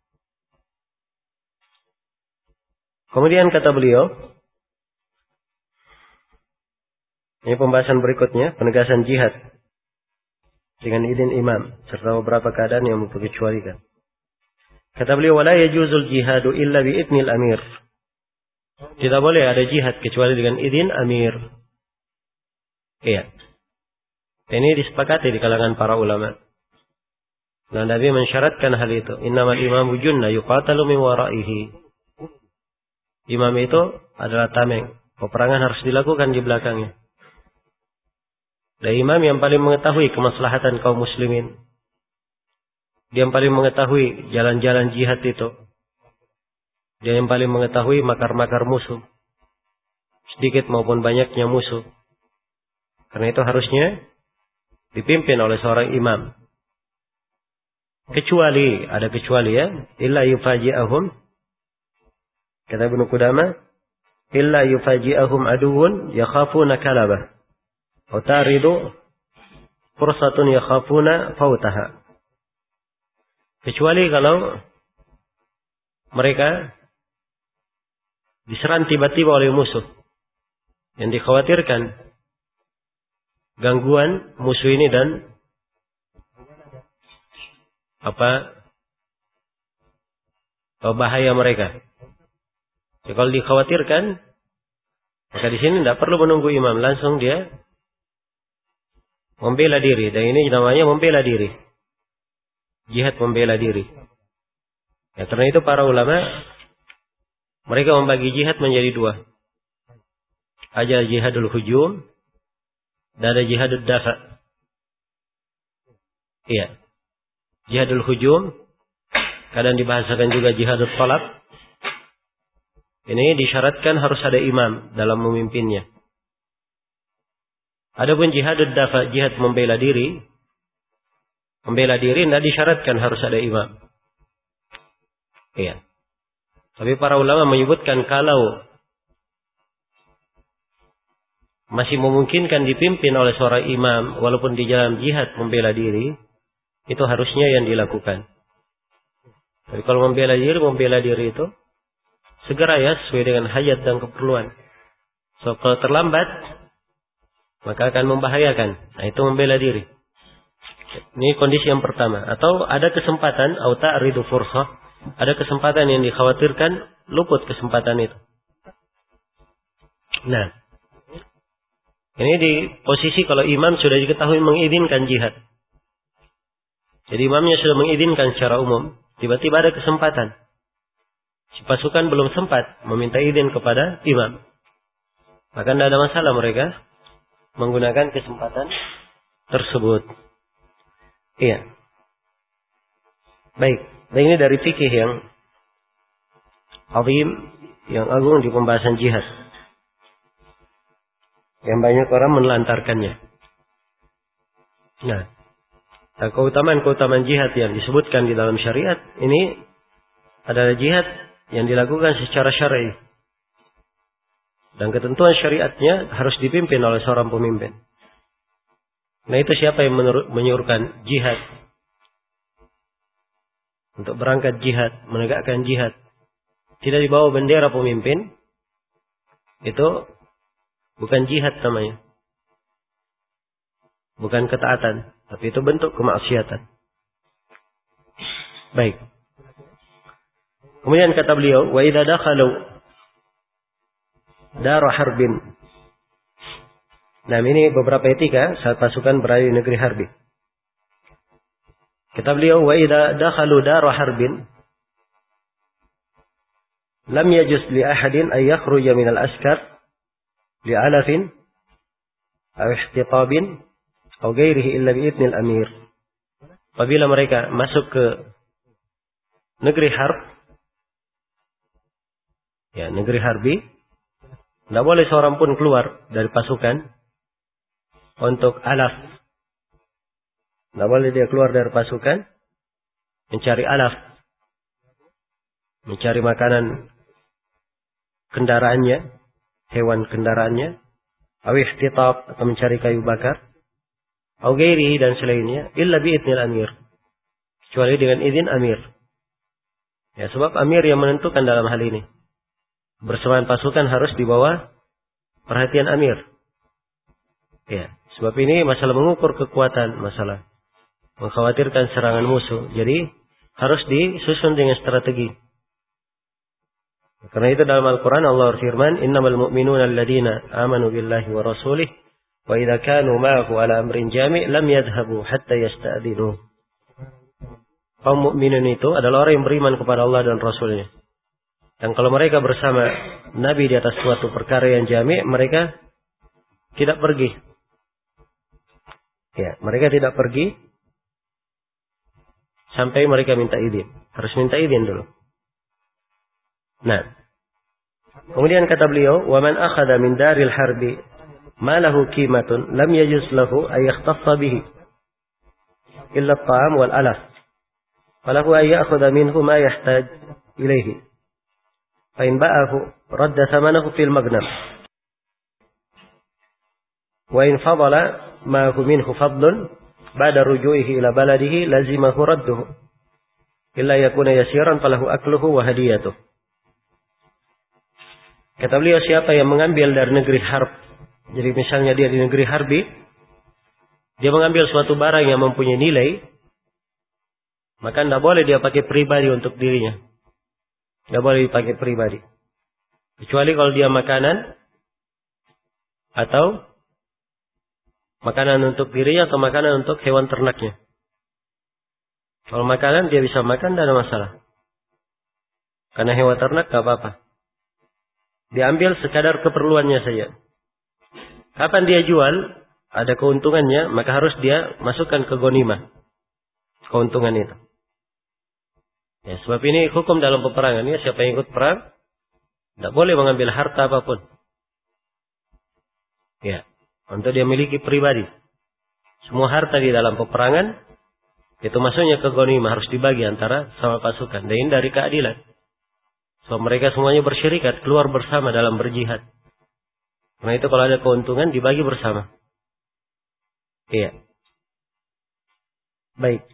Kemudian kata beliau, ini pembahasan berikutnya, penegasan jihad dengan izin imam serta beberapa keadaan yang memperkecualikan. Kata beliau, wala yajuzul jihadu illa bi idnil amir. Tidak boleh ada jihad kecuali dengan izin amir. Iya. Ini disepakati di kalangan para ulama. Dan Nabi mensyaratkan hal itu. Innamal imamu junna yuqatalu min waraihi. Imam itu adalah tameng. Peperangan harus dilakukan di belakangnya. Dan imam yang paling mengetahui kemaslahatan kaum muslimin. Dia yang paling mengetahui jalan-jalan jihad itu. Dia yang paling mengetahui makar-makar musuh. Sedikit maupun banyaknya musuh. Karena itu harusnya dipimpin oleh seorang imam. Kecuali, ada kecuali ya. Illa yufaji'ahum. Kata Ibnu Qudamah. Illa yufaji'ahum aduun yakhafuna kalabah. Utaridu fursatun yakhafuna fautaha. Kecuali kalau mereka diserang tiba-tiba oleh musuh. Yang dikhawatirkan gangguan musuh ini dan bahaya mereka. Jadi kalau dikhawatirkan, maka di sini tidak perlu menunggu imam, langsung dia membela diri. Dan ini namanya membela diri. Jihad membela diri. Ya, karena itu para ulama mereka membagi jihad menjadi dua. Ada jihadul hujum dan ada jihadul dafa. Iya. Jihadul hujum kadang dibahasakan juga jihadul talab. Ini disyaratkan harus ada imam dalam memimpinnya. Adapun jihadul dafa, jihad membela diri tidak disyaratkan harus ada imam. Iya. Tapi para ulama menyebutkan kalau masih memungkinkan dipimpin oleh seorang imam walaupun di dalam jihad membela diri, itu harusnya yang dilakukan. Tapi kalau membela diri itu segera ya sesuai dengan hajat dan keperluan. So kalau terlambat maka akan membahayakan. Nah itu membela diri. Ini kondisi yang pertama. Atau ada kesempatan au ta'ridu fursah, ada kesempatan yang dikhawatirkan luput kesempatan itu. Nah, ini di posisi kalau imam sudah diketahui mengizinkan jihad. Jadi imamnya sudah mengizinkan secara umum, tiba-tiba ada kesempatan. Si pasukan belum sempat meminta izin kepada imam. Maka tidak ada masalah mereka menggunakan kesempatan tersebut. Iya. Baik. Nah ini dari fikih yang azim, yang agung di pembahasan jihad. Yang banyak orang menelantarkannya. Nah, keutamaan-keutamaan jihad yang disebutkan di dalam syariat ini adalah jihad yang dilakukan secara syar'i. Dan ketentuan syariatnya harus dipimpin oleh seorang pemimpin. Nah itu siapa yang menyuruhkan jihad? Untuk berangkat jihad, menegakkan jihad. Tidak dibawa bendera pemimpin. Itu bukan jihad namanya. Bukan ketaatan. Tapi itu bentuk kemaksiatan. Baik. Kemudian kata beliau, wa idza dakhalu dar harbin. Nah, ini beberapa etika saat pasukan berada di negeri harbi. Kata beliau, wa idza dakhalu dar harbin lam yajuz li ahadin ay yakhruja min al-askar li alafin aw ihtiqabin aw ghairihi illa bi idnil amir. Apabila mereka masuk ke negeri harb, ya negeri harbi, tidak boleh seorang pun keluar dari pasukan untuk alaf. Tidak boleh dia keluar dari pasukan mencari alaf, mencari makanan kendaraannya, hewan kendaraannya, aw ihtitab atau mencari kayu bakar, aw ghairihi dan selainnya, illa bi idnil amir, kecuali dengan izin amir. Ya, sebab amir yang menentukan dalam hal ini. Bersamaan pasukan harus di bawah perhatian amir. Ya, sebab ini masalah mengukur kekuatan, masalah mengkhawatirkan serangan musuh. Jadi harus disusun dengan strategi. Karena itu dalam Al-Quran Allah berfirman, innamal mu'minuna alladhina amanu billahi wa rasulih wa idza kanu ma'ahu ala amrin jami' lam yadhhabu hatta yasta'dinu. Kaum mukminin itu adalah orang yang beriman kepada Allah dan Rasulnya. Dan kalau mereka bersama Nabi di atas suatu perkara yang jami', mereka tidak pergi. Ya, mereka tidak pergi sampai mereka minta izin. Harus minta izin dulu. Nah, kemudian kata beliau, wa man akhadha min daril harbi ma lahu qimatun lam yajuz lahu ay yakhtassa bihi illa at-ta'am wal alaf. Falahu ay ya'khudha minhu ma yahtaj ilayhi. Fa in ba'ahu radda thamanahu fil maghnam. Wa in fadala ma hu minhu fadlun ba'da ruju'ihi ila baladihi lazimahu radduhu. Illa yakuna yasiran falahu akluhu wa hadiyatuh. Kata beliau, siapa yang mengambil dari negeri harb, jadi misalnya dia di negeri harbi, dia mengambil suatu barang yang mempunyai nilai, maka tidak boleh dia pakai pribadi untuk dirinya. Tidak boleh dipakai pribadi. Kecuali kalau dia makanan, atau makanan untuk dirinya, atau makanan untuk hewan ternaknya. Kalau makanan dia bisa makan, tidak ada masalah. Karena hewan ternak tidak apa-apa. Diambil sekadar keperluannya saja. Kapan dia jual, ada keuntungannya, maka harus dia masukkan ke ghanimah. Keuntungan itu. Ya, sebab ini hukum dalam peperangan. Ya, siapa yang ikut perang, tidak boleh mengambil harta apapun. Ya, untuk dia miliki pribadi. Semua harta di dalam peperangan, itu masuknya ke ghanimah, harus dibagi antara sama pasukan. Dan ini dari keadilan. So, mereka semuanya bersyirikat, keluar bersama dalam berjihad. Karena itu kalau ada keuntungan, dibagi bersama. Iya. Baik.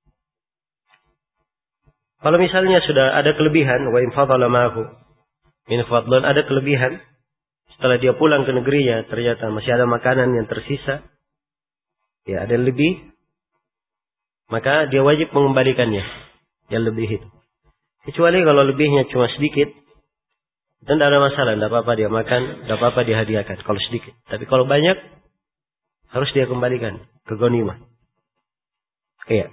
Kalau misalnya sudah ada kelebihan, wa in fadala ma'ahu min fadlun, ada kelebihan, setelah dia pulang ke negerinya, ternyata masih ada makanan yang tersisa, ya ada lebih, maka dia wajib mengembalikannya, yang lebih itu. Kecuali kalau lebihnya cuma sedikit, dan tidak ada masalah, tidak apa-apa dia makan, tidak apa-apa dia hadiahkan, kalau sedikit. Tapi kalau banyak, harus dia kembalikan ke ghanimah. Iya.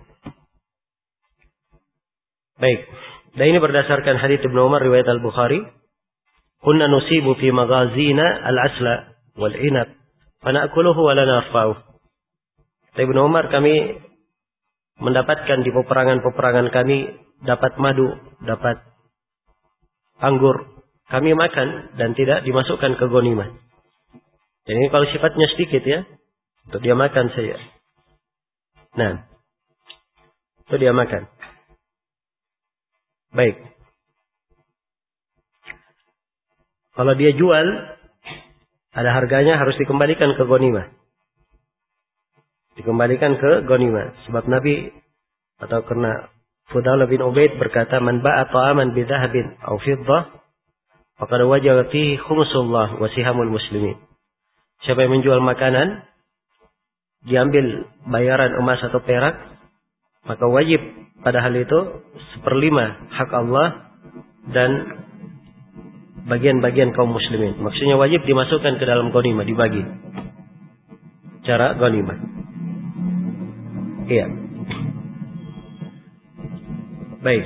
Baik. Dan ini berdasarkan hadits Ibnu Umar riwayat Al-Bukhari. Kunna nusibu fi maghazina al-asla wal inab, fa na'kuluhu wa la narfa'uh. Ibnu Umar, kami mendapatkan di peperangan-peperangan kami dapat madu, dapat anggur. Kami makan dan tidak dimasukkan ke ghanimah. Dan ini kalau sifatnya sedikit ya, untuk dia makan saja. Nah, itu dia makan. Baik. Kalau dia jual, ada harganya harus dikembalikan ke ghanimah. Dikembalikan ke ghanimah. Sebab Nabi, atau karena Fudhalah bin Ubaid berkata, man ba'a ta'aman bi dhahabin aw fiddah faqad wajaba fihi khumsullah wa sihamul muslimin. Siapa yang menjual makanan, diambil bayaran emas atau perak, maka wajib pada hal itu 1/5 hak Allah dan bagian-bagian kaum muslimin. Maksudnya wajib dimasukkan ke dalam ghanimah, dibagi. Cara ghanimah. Iya. Baik.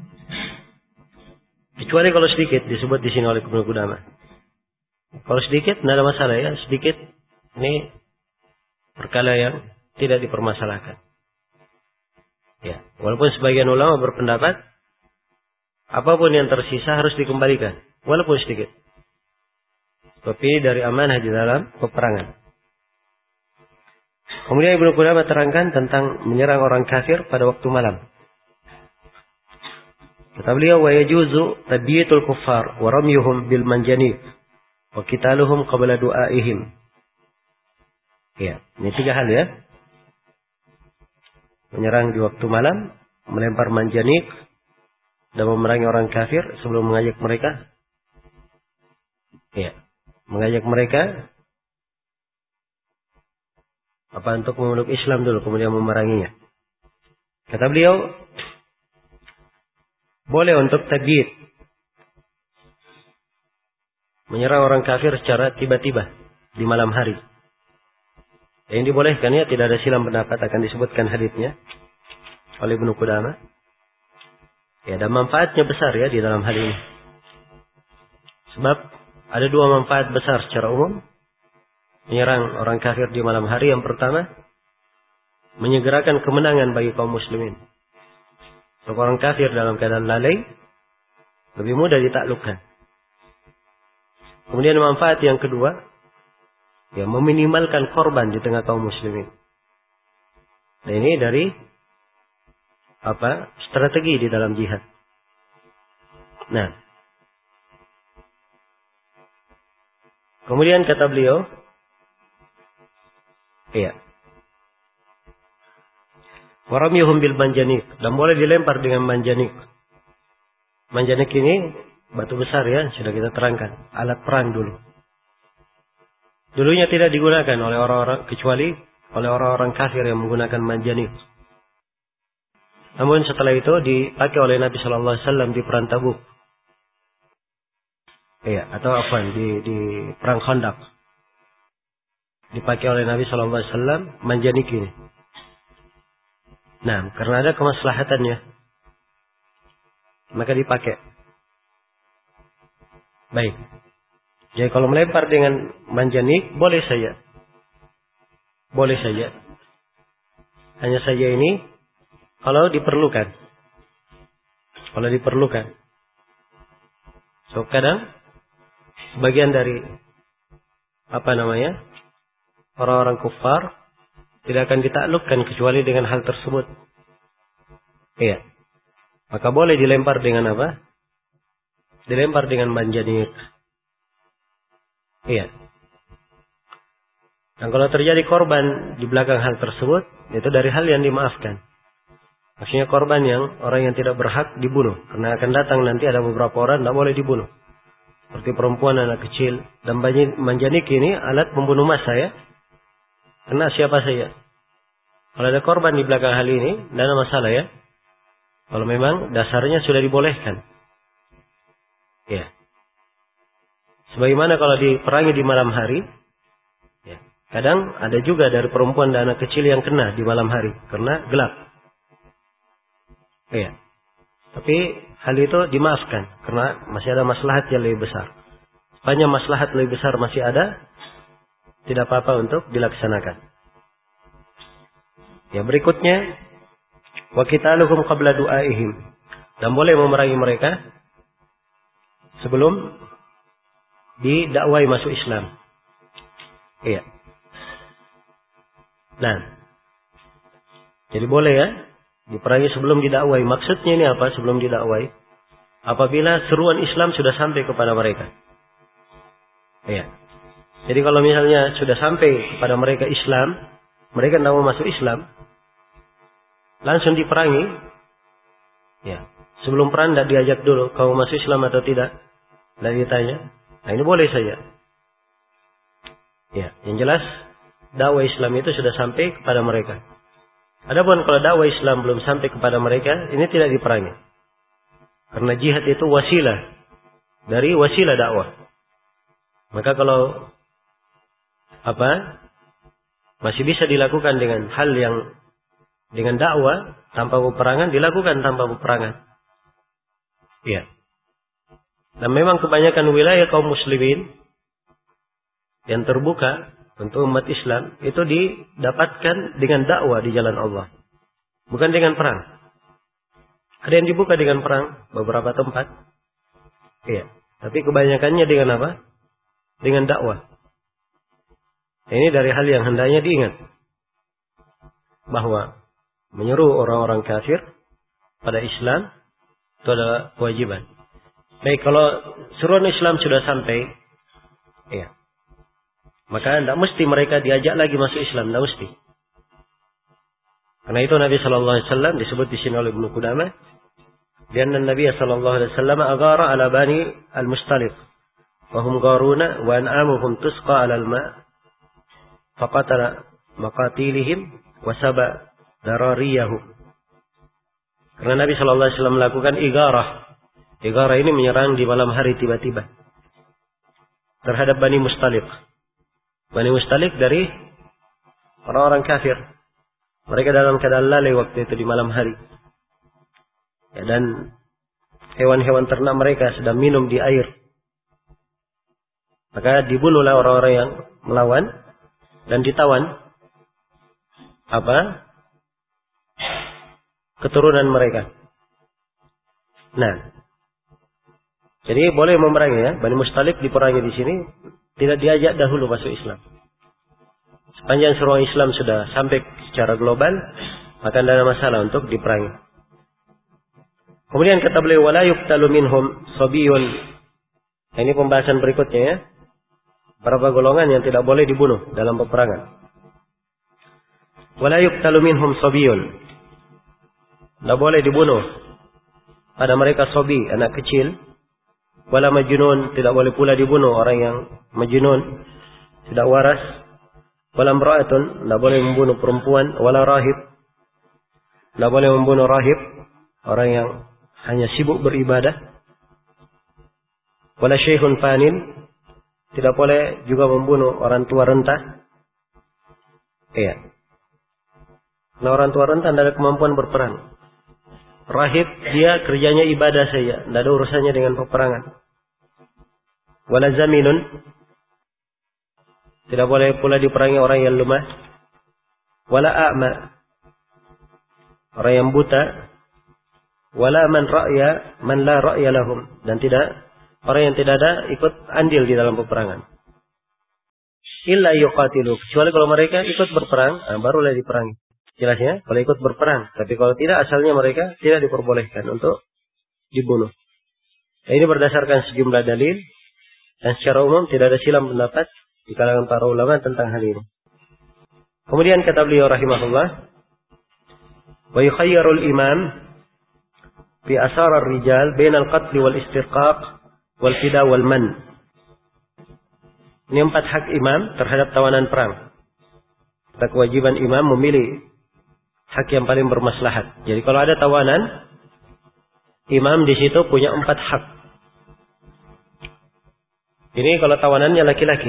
Kecuali kalau sedikit disebut di sini oleh Ibnu Qudamah. Kalau sedikit tidak ada masalah ya, sedikit ini perkara yang tidak dipermasalahkan. Ya, walaupun sebagian ulama berpendapat apapun yang tersisa harus dikembalikan, walaupun sedikit. Tapi dari amanah di dalam peperangan. Kemudian Ibnu Qudamah terangkan tentang menyerang orang kafir pada waktu malam. Kata beliau, wa yajuzu tabyitul kuffar wa ramyuhum bil manjanib wa qitaluhum qabla du'aihim. Ya, ini 3 hal ya. Menyerang di waktu malam, melempar manjanik, dan memerangi orang kafir sebelum mengajak mereka. Ya, mengajak mereka untuk memeluk Islam dulu, kemudian memeranginya. Kata beliau, boleh untuk tabyid, menyerang orang kafir secara tiba-tiba di malam hari. Yang dibolehkan ya, tidak ada silang pendapat, akan disebutkan haditsnya oleh Ibnu Qudamah. Ya, dan manfaatnya besar ya di dalam hal ini. Sebab ada 2 manfaat besar secara umum menyerang orang kafir di malam hari. Yang pertama, menyegerakan kemenangan bagi kaum muslimin. Orang kafir dalam keadaan lalai lebih mudah ditaklukkan. Kemudian manfaat yang kedua, ya, meminimalkan korban di tengah kaum muslimin. Nah, ini dari strategi di dalam jihad. Nah, kemudian kata beliau, iya, waramyuhum bil manjanik, dan boleh dilempar dengan manjanik. Manjanik ini batu besar ya, sudah kita terangkan, alat perang dulu. Dulunya tidak digunakan oleh orang-orang, kecuali oleh orang-orang kafir yang menggunakan manjanik. Namun setelah itu dipakai oleh Nabi Shallallahu Alaihi Wasallam di perang Tabuk. Iya, atau di perang Khandaq. Dipakai oleh Nabi Shallallahu Alaihi Wasallam manjanik ini. Nah, karena ada kemaslahatannya, maka dipakai. Baik. Jadi kalau melempar dengan manjanik, boleh saja. Boleh saja. Hanya saja ini, kalau diperlukan. Kalau diperlukan. So, kadang, sebagian dari, orang-orang kufar, tidak akan ditaklukkan kecuali dengan hal tersebut. Iya. Maka boleh dilempar dengan apa? Dilempar dengan manjanik. Iya. Dan kalau terjadi korban di belakang hal tersebut, itu dari hal yang dimaafkan. Maksudnya korban orang yang tidak berhak dibunuh. Karena akan datang nanti ada beberapa orang tidak boleh dibunuh. Seperti perempuan, anak kecil. Dan manjanik ini alat membunuh massa ya. Kena siapa saja. Kalau ada korban di belakang hal ini, tidak ada masalah ya. Kalau memang dasarnya sudah dibolehkan. Ya. Sebagaimana kalau diperangi di malam hari, ya, kadang ada juga dari perempuan dan anak kecil yang kena di malam hari karena gelap. Ya. Tapi hal itu dimaafkan karena masih ada maslahat yang lebih besar. Sepanjang maslahat lebih besar masih ada, tidak apa-apa untuk dilaksanakan. Ya, berikutnya, wa qitaluhum qabla du'aihim, dan boleh memerangi mereka sebelum didakwai masuk Islam. Iya. Nah, jadi boleh ya diperangi sebelum didakwai. Maksudnya ini apa? Sebelum didakwai, apabila seruan Islam sudah sampai kepada mereka. Iya. Jadi kalau misalnya sudah sampai kepada mereka Islam, mereka tidak mau masuk Islam, langsung diperangi. Ya. Sebelum perang tidak diajak dulu, kamu masuk Islam atau tidak? Lalu ditanya, nah ini boleh saja. Ya, yang jelas dakwah Islam itu sudah sampai kepada mereka. Adapun kalau dakwah Islam belum sampai kepada mereka, ini tidak diperangi. Karena jihad itu wasilah dari wasilah dakwah. Maka kalau masih bisa dilakukan dengan hal yang dengan dakwah tanpa peperangan, dilakukan tanpa peperangan. Ya. Dan memang kebanyakan wilayah kaum muslimin yang terbuka untuk umat Islam itu didapatkan dengan dakwah di jalan Allah, bukan dengan perang. Ada yang dibuka dengan perang beberapa tempat. Iya, tapi kebanyakannya dengan apa? Dengan dakwah. Ini dari hal yang hendaknya diingat, bahwa menyeru orang-orang kafir pada Islam itu adalah kewajiban. Baik, kalau seruan Islam sudah sampai, ya, maka tidak mesti mereka diajak lagi masuk Islam, tidak mesti. Karena itu Nabi Sallallahu Alaihi Wasallam disebut di sini oleh Ibnu Qudamah, karena Nabi Sallallahu Alaihi Wasallam agara ala bani al-Mustaliq, wahum garuna wa an'amuhum tusqa ala al-ma, faqatala maqatilihim wasaba darariyahum. Karena Nabi Sallallahu Alaihi Wasallam melakukan igarah. Igarah ini menyerang di malam hari tiba-tiba terhadap Bani Mustaliq. Bani Mustaliq dari orang-orang kafir. Mereka dalam keadaan lalai waktu itu di malam hari. Ya, dan hewan-hewan ternak mereka sedang minum di air. Maka dibunuhlah orang-orang yang melawan dan ditawan keturunan mereka. Nah, jadi boleh memerangi, ya. Bani Mustaliq diperangi di sini, tidak diajak dahulu masuk Islam. Sepanjang seruan Islam sudah sampai secara global, maka tidak ada masalah untuk diperangi. Kemudian kata beliau, wala yuqtalu minhum sabiyun. Ini pembahasan berikutnya, ya. Berapa golongan yang tidak boleh dibunuh dalam peperangan. Wala yuqtalu minhum sabiyun. Tidak boleh dibunuh pada mereka sabi, anak kecil. Wala majnun, tidak boleh pula dibunuh orang yang majnun, tidak waras. Wala imra'atun, tidak boleh membunuh perempuan. Wala rahib, tidak boleh membunuh rahib, orang yang hanya sibuk beribadah. Wala syekhun fanin, tidak boleh juga membunuh orang tua renta. Iya. Nah, orang tua renta tidak ada kemampuan berperang. Rahib, dia kerjanya ibadah saja, tidak ada urusannya dengan peperangan. Wala zaminun, tidak boleh pula diperangi orang yang lemah. Wala a'ma, orang yang buta. Wala man la ra'ya lahum, dan tidak orang yang tidak ada ikut andil di dalam peperangan. Illa yuqatilu, kecuali kalau mereka ikut berperang, barulah diperangi. Jelasnya, kalau ikut berperang. Tapi kalau tidak, asalnya mereka tidak diperbolehkan untuk dibunuh. Nah, ini berdasarkan sejumlah dalil. Dan secara umum tidak ada silang pendapat di kalangan para ulama tentang hal ini. Kemudian kata beliau rahimahullah, wa yukhayyarul imam fi asar ar-rijal bainal qatl wal istirqaq wal fida wal man. Ini 4 hak imam terhadap tawanan perang. Kita kewajiban imam memilih hak yang paling bermaslahat. Jadi kalau ada tawanan, imam di situ punya 4 hak. Ini kalau tawanannya laki-laki.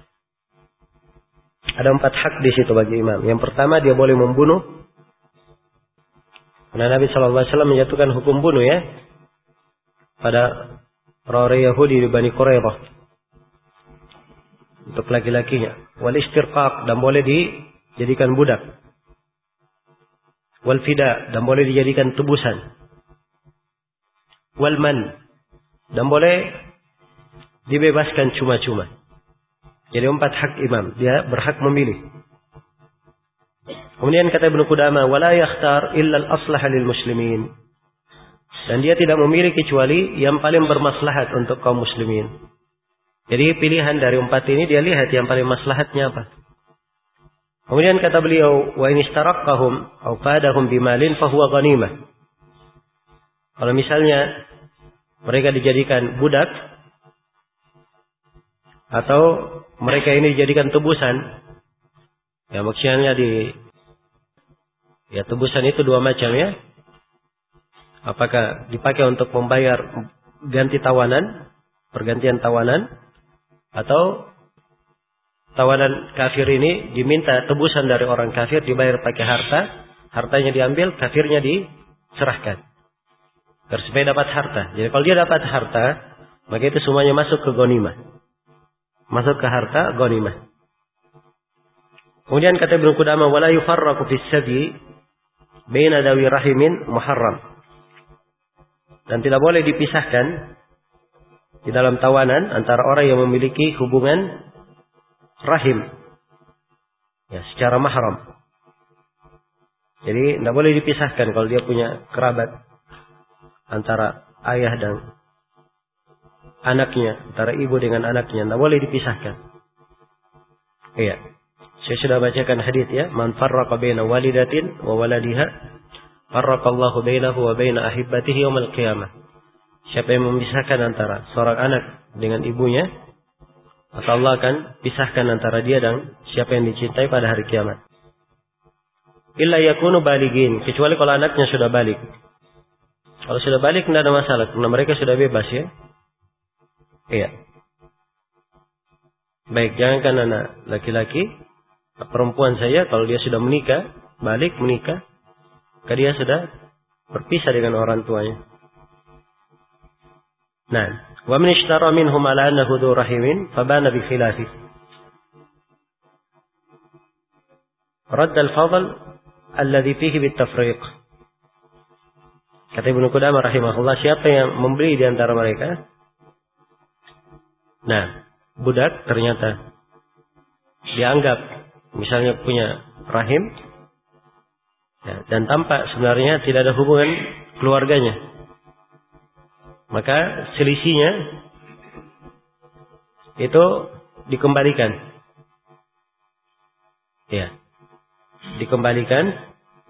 Ada 4 hak di situ bagi imam. Yang pertama, dia boleh membunuh. Karena Nabi SAW menjatuhkan hukum bunuh, ya, pada orang-orang Yahudi di Bani Quraidah. Untuk laki-lakinya. Wal istirqaq, dan boleh dijadikan budak. Wal fida, dan boleh dijadikan tebusan. Wal man, dan boleh dibebaskan cuma-cuma. Jadi 4 hak imam, dia berhak memilih. Kemudian kata Ibnu Qudamah, wala yakhtar illa al-aslah lil muslimin. Dan dia tidak memilih kecuali yang paling bermaslahat untuk kaum muslimin. Jadi pilihan dari 4 ini dia lihat yang paling maslahatnya apa. Kemudian kata beliau, wa in istaraqqahum aw fadahum bimalin fa huwa ghanimah. Kalau misalnya mereka dijadikan budak atau mereka ini dijadikan tebusan. Ya, maksudnya tebusan itu dua macam ya. Apakah dipakai untuk membayar ganti tawanan, pergantian tawanan, atau tawanan kafir ini diminta tebusan dari orang kafir, dibayar pakai harta, hartanya diambil, kafirnya diserahkan. Supaya dapat harta. Jadi kalau dia dapat harta, maka itu semuanya masuk ke ghanimah. Masuk ke harta ghanimah. Kemudian kata Ibnu Qudamah, wala yufarraqu fis sabi baina dawi rahimin muharram. Dan tidak boleh dipisahkan di dalam tawanan antara orang yang memiliki hubungan rahim, ya, secara mahram. Jadi tidak boleh dipisahkan kalau dia punya kerabat antara ayah dan anaknya, antara ibu dengan anaknya, tidak boleh dipisahkan. Iya, saya sudah bacakan hadis ya, man farraqa baina walidatin wa waladiha farraqallahu bainahu wa baina ahibbatihi yaumil qiyamah. Siapa yang memisahkan antara seorang anak dengan ibunya, maka Allah akan pisahkan antara dia dan siapa yang dicintai pada hari kiamat. Illa yakunu baligin, kecuali kalau anaknya sudah balik. Kalau sudah balik tidak ada masalah, karena mereka sudah bebas ya. Iya. Baik, jangankan anak laki-laki, perempuan saya kalau dia sudah menikah, balik menikah, maka dia sudah berpisah dengan orang tuanya. Nah, wa man ishtara minhum ala annahu dhu rahimin fabana bi khilafi. Radd al-fadl alladhi fihi bit tafriq. Kata Ibnu Qudamah rahimahullah, siapa yang membeli di antara mereka? Nah, budak ternyata dianggap misalnya punya rahim, ya, dan tampak sebenarnya tidak ada hubungan keluarganya, maka selisihnya itu dikembalikan. Ya, dikembalikan.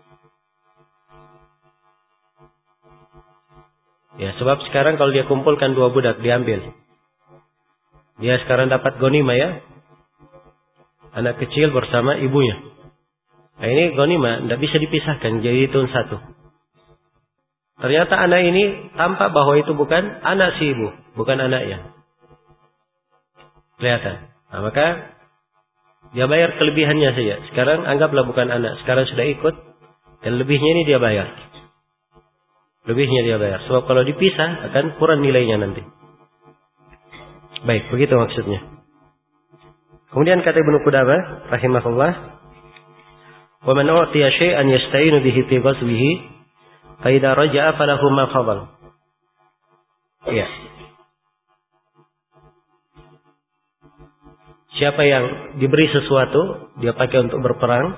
Ya, sebab sekarang kalau dia kumpulkan dua budak diambil, dia sekarang dapat ghanimah ya, anak kecil bersama ibunya. Nah ini ghanimah, tidak bisa dipisahkan, jadi itu satu. Ternyata anak ini tampak bahwa itu bukan anak si ibu, bukan anaknya. Kelihatan. Nah, maka dia bayar kelebihannya saja. Sekarang anggaplah bukan anak, sekarang sudah ikut, dan lebihnya ini dia bayar. Lebihnya dia bayar. Sebab kalau dipisah akan kurang nilainya nanti. Baik, begitu maksudnya. Kemudian kata Ibnu Qudamah rahimahullah, wa man u'tiya syai'an yasta'inu bihi fi ghazwihi fa idza raja'a falahu ma fadal. Ya. Siapa yang diberi sesuatu, dia pakai untuk berperang,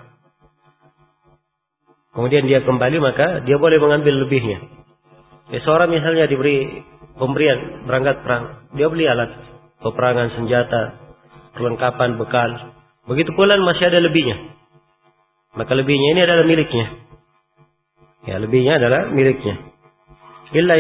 kemudian dia kembali, maka dia boleh mengambil lebihnya. Ya, seorang misalnya diberi pemberian berangkat perang, dia beli alat peperangan, senjata, perlengkapan, bekal. Begitu pula masih ada lebihnya, maka lebihnya ini adalah miliknya. Ya, lebihnya adalah miliknya. Illa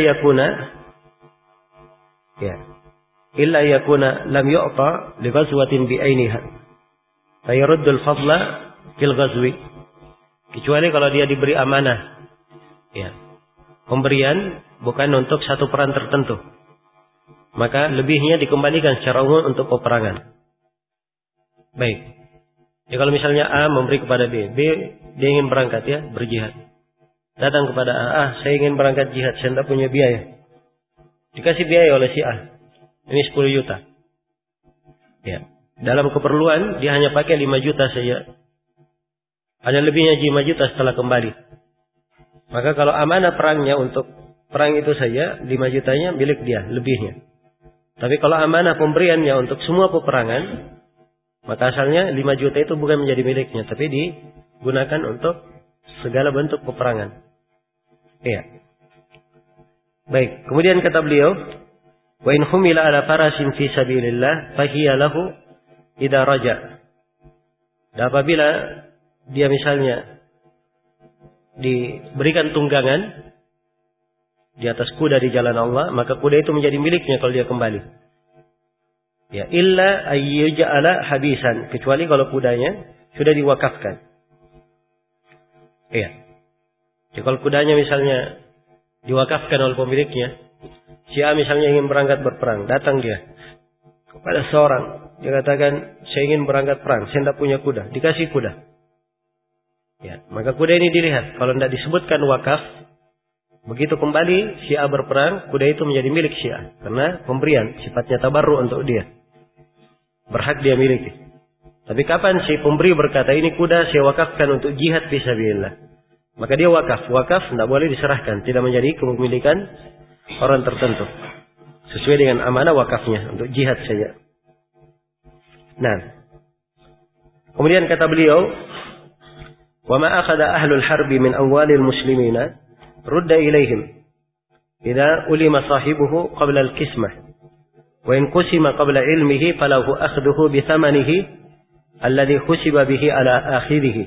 yakuna lam yu'ta li ghazwatin bi ainiha. Fa yaruddu al-fadla fil ghazwi. Kecuali kalau dia diberi amanah. Ya. Pemberian bukan untuk satu peran tertentu, maka lebihnya dikembalikan secara umum untuk peperangan. Baik. Ya, kalau misalnya A memberi kepada B, B dia ingin berangkat ya, berjihad. Datang kepada A, saya ingin berangkat jihad, saya tidak punya biaya. Dikasih biaya oleh si A. Ini 10 juta. Ya. Dalam keperluan dia hanya pakai 5 juta saja. Ada lebihnya 5 juta setelah kembali. Maka kalau amanah perangnya untuk perang itu saja, 5 jutanya milik dia, lebihnya. Tapi kalau amanah pemberiannya untuk semua peperangan, maka asalnya 5 juta itu bukan menjadi miliknya, tapi digunakan untuk segala bentuk peperangan. Iya. Baik, kemudian kata beliau, wa in humila ala farasin fi sabilillah fahiya lahu idza raja. Dan apabila dia misalnya diberikan tunggangan di atas kuda di jalan Allah, maka kuda itu menjadi miliknya kalau dia kembali. Ya, illa ayyaj'ala habisan, kecuali kalau kudanya sudah diwakafkan. Iya. Jadi kalau kudanya misalnya diwakafkan oleh pemiliknya, si A misalnya ingin berangkat berperang, datang dia kepada seorang, dia katakan, saya ingin berangkat perang, saya tidak punya kuda, dikasih kuda. Ya, maka kuda ini dilihat, kalau tidak disebutkan wakaf, begitu kembali si A berperang, kuda itu menjadi milik si A, karena pemberian, sifatnya tabarru untuk dia, berhak dia miliki. Tapi kapan si pemberi berkata, ini kuda saya wakafkan untuk jihad fisabilillah, maka dia wakaf. Wakaf tidak boleh diserahkan, tidak menjadi kepemilikan orang tertentu, sesuai dengan amanah wakafnya untuk jihad saja. Nah, kemudian kata beliau, wa ma akhadha ahlul harbi min amwalil muslimina rudda ilaihim idza ulima sahibuhu qabla al-qismah wa in qusima qabla ilmihi falahu akhduhu bi thamanihi alladhi khusiba bihi ala akhirih.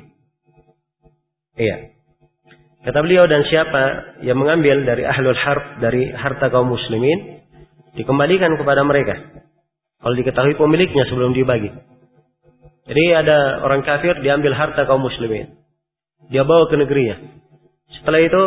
Iya. Kata beliau, dan siapa yang mengambil dari ahlul harb, dari harta kaum muslimin, dikembalikan kepada mereka kalau diketahui pemiliknya sebelum dibagi. Jadi ada orang kafir diambil harta kaum muslimin, dia bawa ke negerinya. Setelah itu,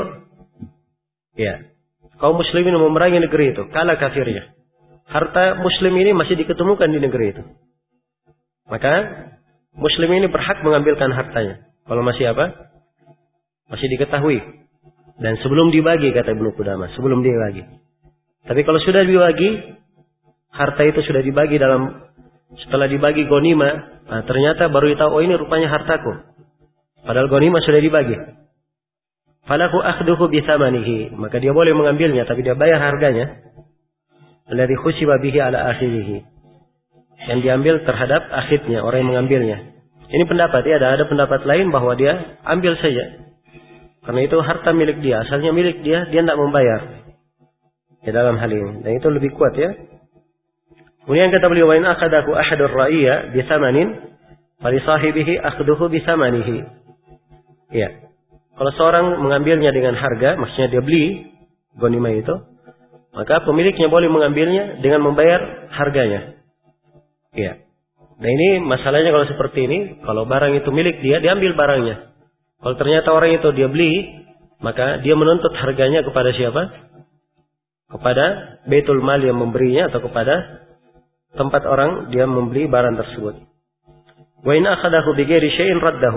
ya, kaum muslimin memerangi negeri itu, kalah kafirnya. Harta muslim ini masih diketemukan di negeri itu. Maka muslim ini berhak mengambilkan hartanya kalau masih apa? Masih diketahui. Dan sebelum dibagi, kata Ibnu Qudamah, sebelum dibagi. Tapi kalau sudah dibagi, harta itu sudah dibagi setelah dibagi ghanimah, nah ternyata baru tahu, oh ini rupanya hartaku. Padahal ghanimah sudah dibagi. Falahu akhduhu bi thamanihi, maka dia boleh mengambilnya, tapi dia bayar harganya. Alladhi khusiba bihi ala akhirih, yang diambil terhadap akhirnya, orang yang mengambilnya. Ini pendapat, ya, ada pendapat lain bahwa dia ambil saja. Karena itu harta milik dia, asalnya milik dia, dia tidak membayar. Ya, dalam hal ini. Dan itu lebih kuat, ya. Kemudian kata beliau, wa in akhadahu ahadur ra'iyya bi thamanin fali sahibihi akhduhu bi thamanihi. Ya. Kalau seorang mengambilnya dengan harga, maksudnya dia beli ghanimah itu, maka pemiliknya boleh mengambilnya dengan membayar harganya. Ya. Nah, ini masalahnya kalau seperti ini, kalau barang itu milik dia, diambil barangnya. Kalau ternyata orang itu dia beli, maka dia menuntut harganya kepada siapa? Kepada Baitul Mal yang memberinya, atau kepada tempat orang dia membeli barang tersebut. Wa in akhadahu bi ghairi syai'in raddahu.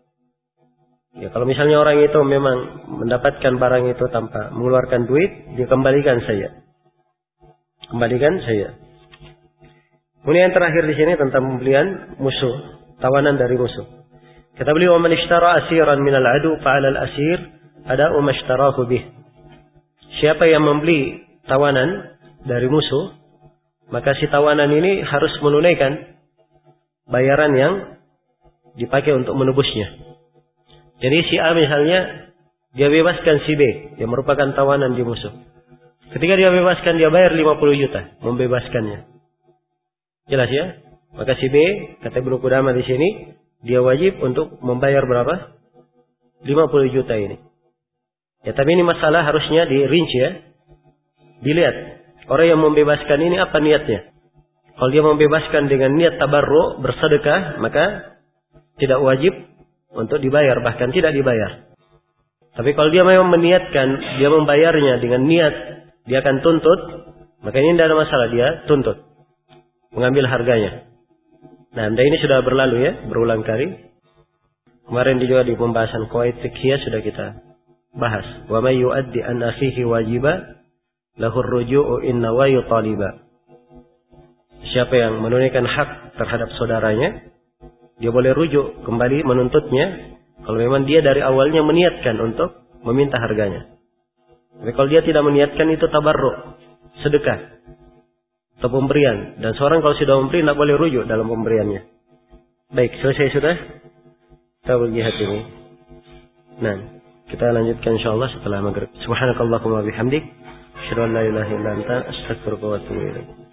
Ya, kalau misalnya orang itu memang mendapatkan barang itu tanpa mengeluarkan duit, dia kembalikan saja. Kembalikan saja. Kemudian yang terakhir di sini tentang pembelian musuh, tawanan dari musuh. Kata beliau, "Man ishtara asiran minal adu fa'ala al-asir ada'u ma ishtarahu bih." Siapa yang membeli tawanan dari musuh, maka si tawanan ini harus menunaikan bayaran yang dipakai untuk menebusnya. Jadi si A misalnya, dia bebaskan si B yang merupakan tawanan di musuh. Ketika dia bebaskan, dia bayar 50 juta membebaskannya. Jelas, ya? Maka si B, kata Ibnu Qudamah di sini, dia wajib untuk membayar berapa? 50 juta ini. Ya, tapi ini masalah harusnya dirinci, ya. Dilihat, orang yang membebaskan ini apa niatnya. Kalau dia membebaskan dengan niat tabarru, bersedekah, maka tidak wajib untuk dibayar, bahkan tidak dibayar. Tapi kalau dia memang meniatkan, dia membayarnya dengan niat, dia akan tuntut, maka ini tidak ada masalah, dia tuntut, mengambil harganya. Nah, ini sudah berlalu, ya, berulang kali. Kemarin juga di pembahasan qawaid fiqhiyah sudah kita bahas. Wa may yu'addi an akhihi wajiba lahu ar-ruju'u in nawa yutaliba. Siapa yang menunaikan hak terhadap saudaranya, dia boleh rujuk kembali menuntutnya kalau memang dia dari awalnya meniatkan untuk meminta harganya. Tapi kalau dia tidak meniatkan, itu tabarruk, sedekah atau pemberian, dan seorang kalau sudah memberi tidak boleh rujuk dalam pemberiannya. Baik, selesai sudah kita lihat ini. Nah, kita lanjutkan insyaallah setelah maghrib. Subhanakallahumma bihamdik, asyhadu an la ilaha illa anta, astaghfiruka wa atubu ilaik.